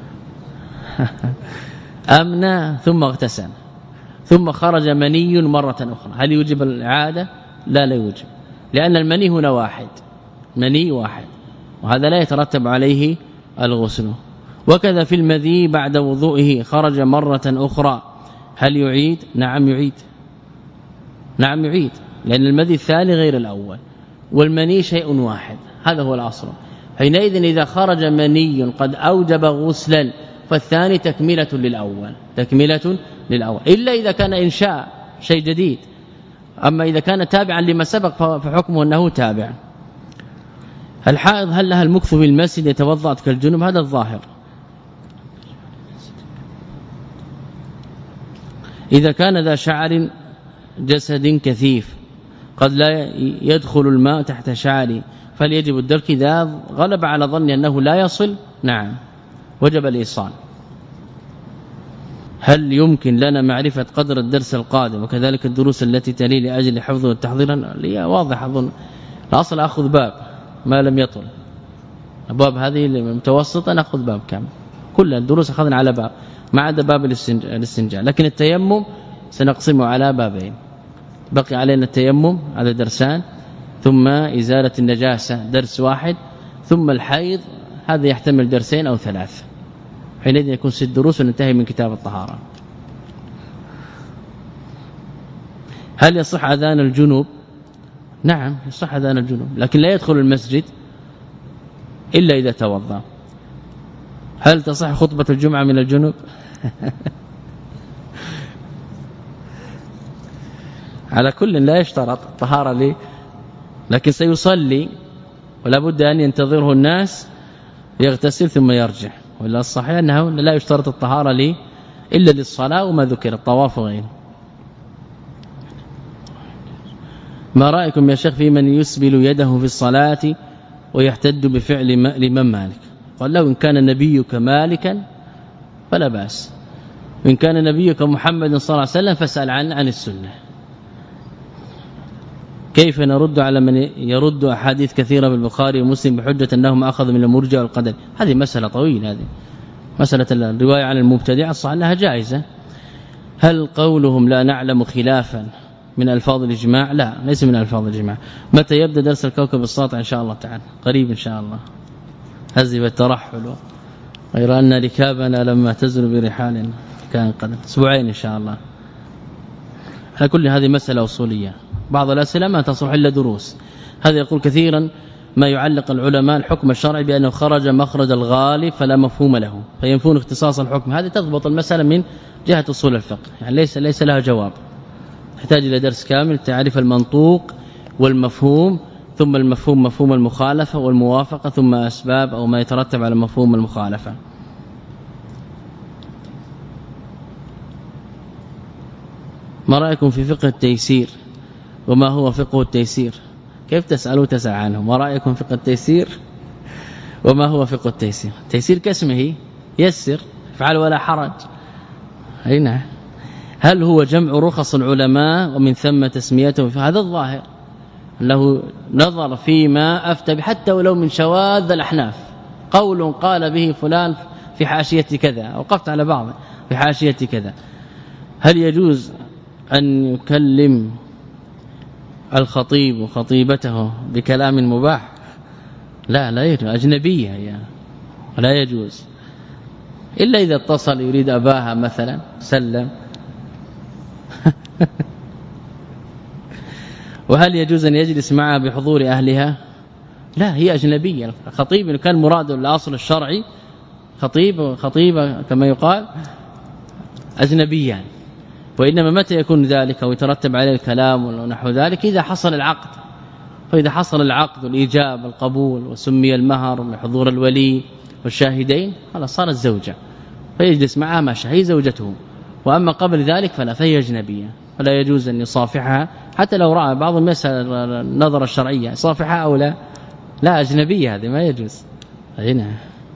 A: امن ثم اغتسل ثم خرج مني مرة أخرى، هل يوجب الإعادة؟ لا لا يوجب، لأن المني هنا واحد، مني واحد، وهذا لا يترتب عليه الغسل. وكذا في المذي بعد وضوئه خرج مرة أخرى، هل يعيد؟ نعم يعيد، نعم يعيد، لأن المذي الثاني غير الأول والمني شيء واحد، هذا هو الأصل. حينئذ إذا خرج مني قد أوجب غسلا فالثاني تكملة للأول، تكملة للأول، إلا إذا كان إنشاء شيء جديد. أما إذا كان تابعا لما سبق فحكمه أنه تابع. الحائض هل لها المكث في المسجد يتوضأ كالجنب؟ هذا الظاهر. إذا كان ذا شعر جسد كثيف قد لا يدخل الماء تحت شعره فليجب الدرك، إذا غلب على ظن أنه لا يصل نعم وجب الإيصال. هل يمكن لنا معرفة قدر الدرس القادم وكذلك الدروس التي تلي لأجل حفظه والتحضير؟ لي واضح أظن، الأصل أخذ باب ما لم يطل، أبواب هذه المتوسطة نأخذ باب كامل، كل الدروس أخذنا على باب ما عدا باب الاستنجاء، لكن التيمم سنقسمه على بابين، بقي علينا التيمم هذا درسان، ثم إزالة النجاسة درس واحد، ثم الحيض هذا يحتمل درسين أو ثلاث، حينئذ يكون ست دروس وننتهي من كتاب الطهارة. هل يصح أذان الجنوب؟ نعم يصح أذان الجنوب، لكن لا يدخل المسجد إلا إذا توضأ. هل تصح خطبة الجمعة من الجنوب؟ على كل لا يشترط طهارة لي، لكن سيصلي ولا بد أن ينتظره الناس يغتسل ثم يرجع، ولا الصحيح أنه لا يشترط الطهارة لي إلا للصلاة وما ذكر الطواف وغيره. ما رأيكم يا شيخ في من يسبل يده في الصلاة ويحتد بفعل الإمام مالك؟ قال له إن كان نبيك مالكا فلا بأس، وإن كان نبيك محمد صلى الله عليه وسلم فاسأل عن عن السنة. كيف نرد على من يرد أحاديث كثيرة في البخاري ومسلم بحجة أنهم أخذوا من المرجئة والقدر؟ هذه مسألة طويلة، هذه مسألة الرواية عن المبتدع الصحيح أنها جائزة. هل قولهم لا نعلم خلافا من الفاظ الاجماع؟ لا ليس من الفاظ الاجماع. متى يبدا درس الكوكب الساطع؟ ان شاء الله تعالى قريب ان شاء الله. هزب الترحل غير ان ركابنا لما تزل برحال كان قد اسبوعين ان شاء الله. على كل هذه مسألة أصولية، بعض الأسئلة ما تصلح إلا دروس. هذا يقول كثيرا ما يعلق العلماء الحكم الشرعي بأنه خرج مخرج الغالب فلا مفهوم له فينفون اختصاص الحكم، هذه تضبط المسألة من جهة أصول الفقه، يعني ليس ليس لها جواب، تحتاج إلى درس كامل تعرف المنطوق والمفهوم، ثم المفهوم مفهوم المخالفة والموافقة، ثم أسباب أو ما يترتب على مفهوم المخالفة. ما رأيكم في فقه التيسير وما هو فقه التيسير؟ كيف تسألوا تسأل عنه؟ ما رأيكم فقه التيسير وما هو فقه التيسير؟ التيسير كاسمه يسر، افعل ولا حرج. أي نعم. هل هو جمع رخص العلماء ومن ثم تسميته؟ فهذا الظاهر له نظر فيما أفتى حتى ولو من شواذ الأحناف، قول قال به فلان في حاشية كذا، وقفت على بعض في حاشية كذا. هل يجوز أن يكلم الخطيب وخطيبته بكلام مباح؟ لا لا يجوز، أجنبية يعني لا يجوز، إلا إذا اتصل يريد أباها مثلا سلم. وهل يجوز أن يجلس معها بحضور أهلها؟ لا، هي أجنبية. الخطيب كان مراده الأصل الشرعي خطيب خطيبة كما يقال أجنبيان، وإنما متى يكون ذلك ويترتب عليه الكلام ونحو ذلك؟ إذا حصل العقد، فإذا حصل العقد والإيجاب القبول وسمي المهر بحضور الولي والشاهدين خلاص صارت زوجة، فيجلس معها ماشي هي زوجته. وأما قبل ذلك فلا، فهي أجنبية ولا يجوز أن يصافحها حتى لو رأى بعض المسائل النظرة الشرعية يصافحها أو لا. لا أجنبية هذه ما يجوز. هنا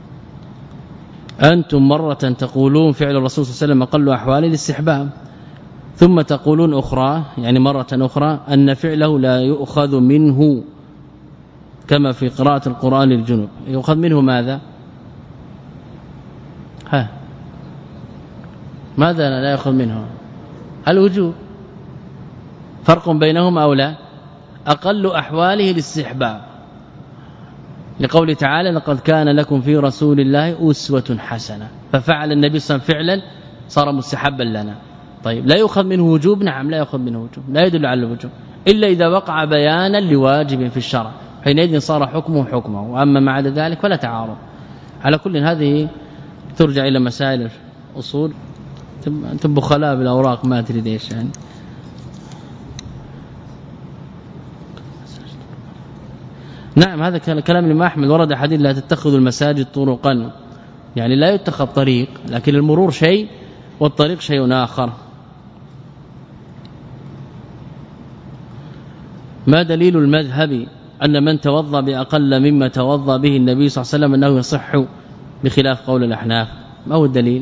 A: أنتم مرة تقولون فعل الرسول صلى الله عليه وسلم أقل أحواله الاستحباب، ثم تقولون أخرى يعني مرة أخرى أن فعله لا يؤخذ منه كما في قراءة القرآن للجنوب. يؤخذ منه ماذا؟ ها ماذا لا يأخذ منه؟ الوجوب. فرق بينهما أو لا؟ أقل أحواله الاستحباب لقوله تعالى لقد كان لكم في رسول الله أسوة حسنة، ففعل النبي صلى الله عليه وسلم فعلا صار مستحبا لنا. طيب لا يؤخذ منه وجوب؟ نعم لا يؤخذ منه وجوب، لا يدل على الوجوب إلا إذا وقع بيانا لواجب في الشرع، حينئذ صار حكمه حكمه، وأما ما عدا ذلك فلا تعارض. على كل هذه ترجع إلى مسائل الأصول. أنتم بخلاء بالأوراق ما أدري ليش يعني. نعم هذا كلام الإمام أحمد، ورد حديث لا تتخذوا المساجد طرقا، يعني لا يتخذ طريق، لكن المرور شيء والطريق شيء آخر. ما دليل المذهب أن من توضأ بأقل مما توضأ به النبي صلى الله عليه وسلم أنه يصح بخلاف قول الأحناف؟ ما هو الدليل؟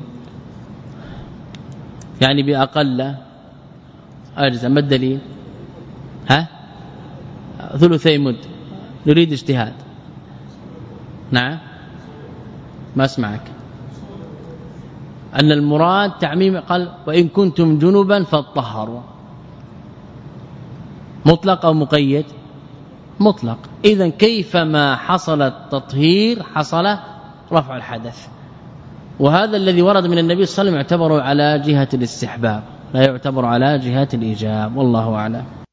A: يعني بأقل أجزاء، ما الدليل؟ ها ثلثي مد، نريد اجتهاد. نعم ما اسمعك. أن المراد تعميم قال وإن كنتم جنبا فاطهروا، مطلق أو مقيد؟ مطلق. إذن كيفما حصل التطهير حصل رفع الحدث، وهذا الذي ورد من النبي صلى الله عليه وسلم يعتبر على جهة الاستحباب لا يعتبر على جهة الإيجاب، والله أعلم.